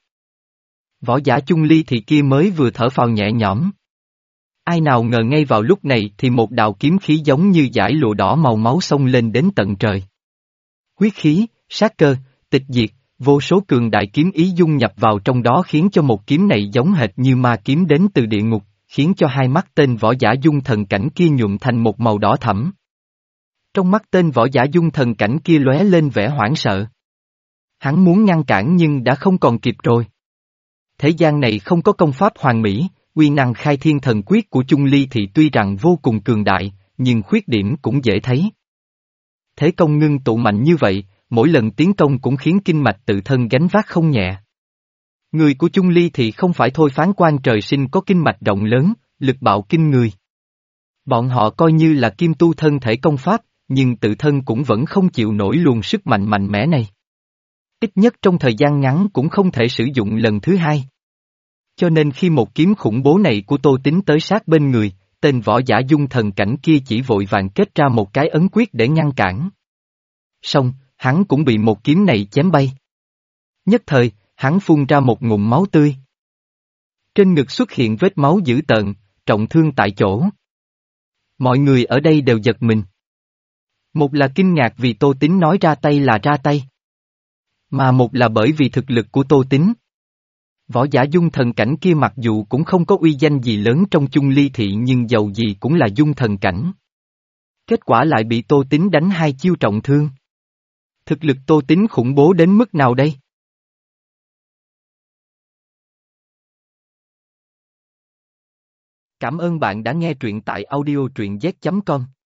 Võ giả Chung Ly Thị kia mới vừa thở phào nhẹ nhõm. Ai nào ngờ ngay vào lúc này thì một đạo kiếm khí giống như dải lụa đỏ màu máu xông lên đến tận trời. Huyết khí, sát cơ, tịch diệt, vô số cường đại kiếm ý dung nhập vào trong đó khiến cho một kiếm này giống hệt như ma kiếm đến từ địa ngục, khiến cho hai mắt tên võ giả dung thần cảnh kia nhuộm thành một màu đỏ thẫm. Trong mắt tên võ giả dung thần cảnh kia lóe lên vẻ hoảng sợ. Hắn muốn ngăn cản nhưng đã không còn kịp rồi. Thế gian này không có công pháp hoàn mỹ, uy năng Khai Thiên Thần Quyết của Chung Ly Thị tuy rằng vô cùng cường đại, nhưng khuyết điểm cũng dễ thấy. Thế công ngưng tụ mạnh như vậy, mỗi lần tiến công cũng khiến kinh mạch tự thân gánh vác không nhẹ. Người của Chung Ly Thị không phải thôi phán quan trời sinh có kinh mạch rộng lớn, lực bạo kinh người. Bọn họ coi như là kim tu thân thể công pháp, nhưng tự thân cũng vẫn không chịu nổi luồng sức mạnh mạnh mẽ này. Ít nhất trong thời gian ngắn cũng không thể sử dụng lần thứ hai. Cho nên khi một kiếm khủng bố này của Tô Tín tới sát bên người, tên võ giả dung thần cảnh kia chỉ vội vàng kết ra một cái ấn quyết để ngăn cản. Xong, hắn cũng bị một kiếm này chém bay. Nhất thời, hắn phun ra một ngụm máu tươi. Trên ngực xuất hiện vết máu dữ tợn, trọng thương tại chỗ. Mọi người ở đây đều giật mình. Một là kinh ngạc vì Tô Tín nói ra tay là ra tay. Mà một là bởi vì thực lực của Tô Tín. Võ giả dung thần cảnh kia mặc dù cũng không có uy danh gì lớn trong Chung Ly Thị nhưng dầu gì cũng là dung thần cảnh. Kết quả lại bị Tô Tín đánh hai chiêu trọng thương. Thực lực Tô Tín khủng bố đến mức nào đây? Cảm ơn bạn đã nghe truyện tại audio truyện z chấm com.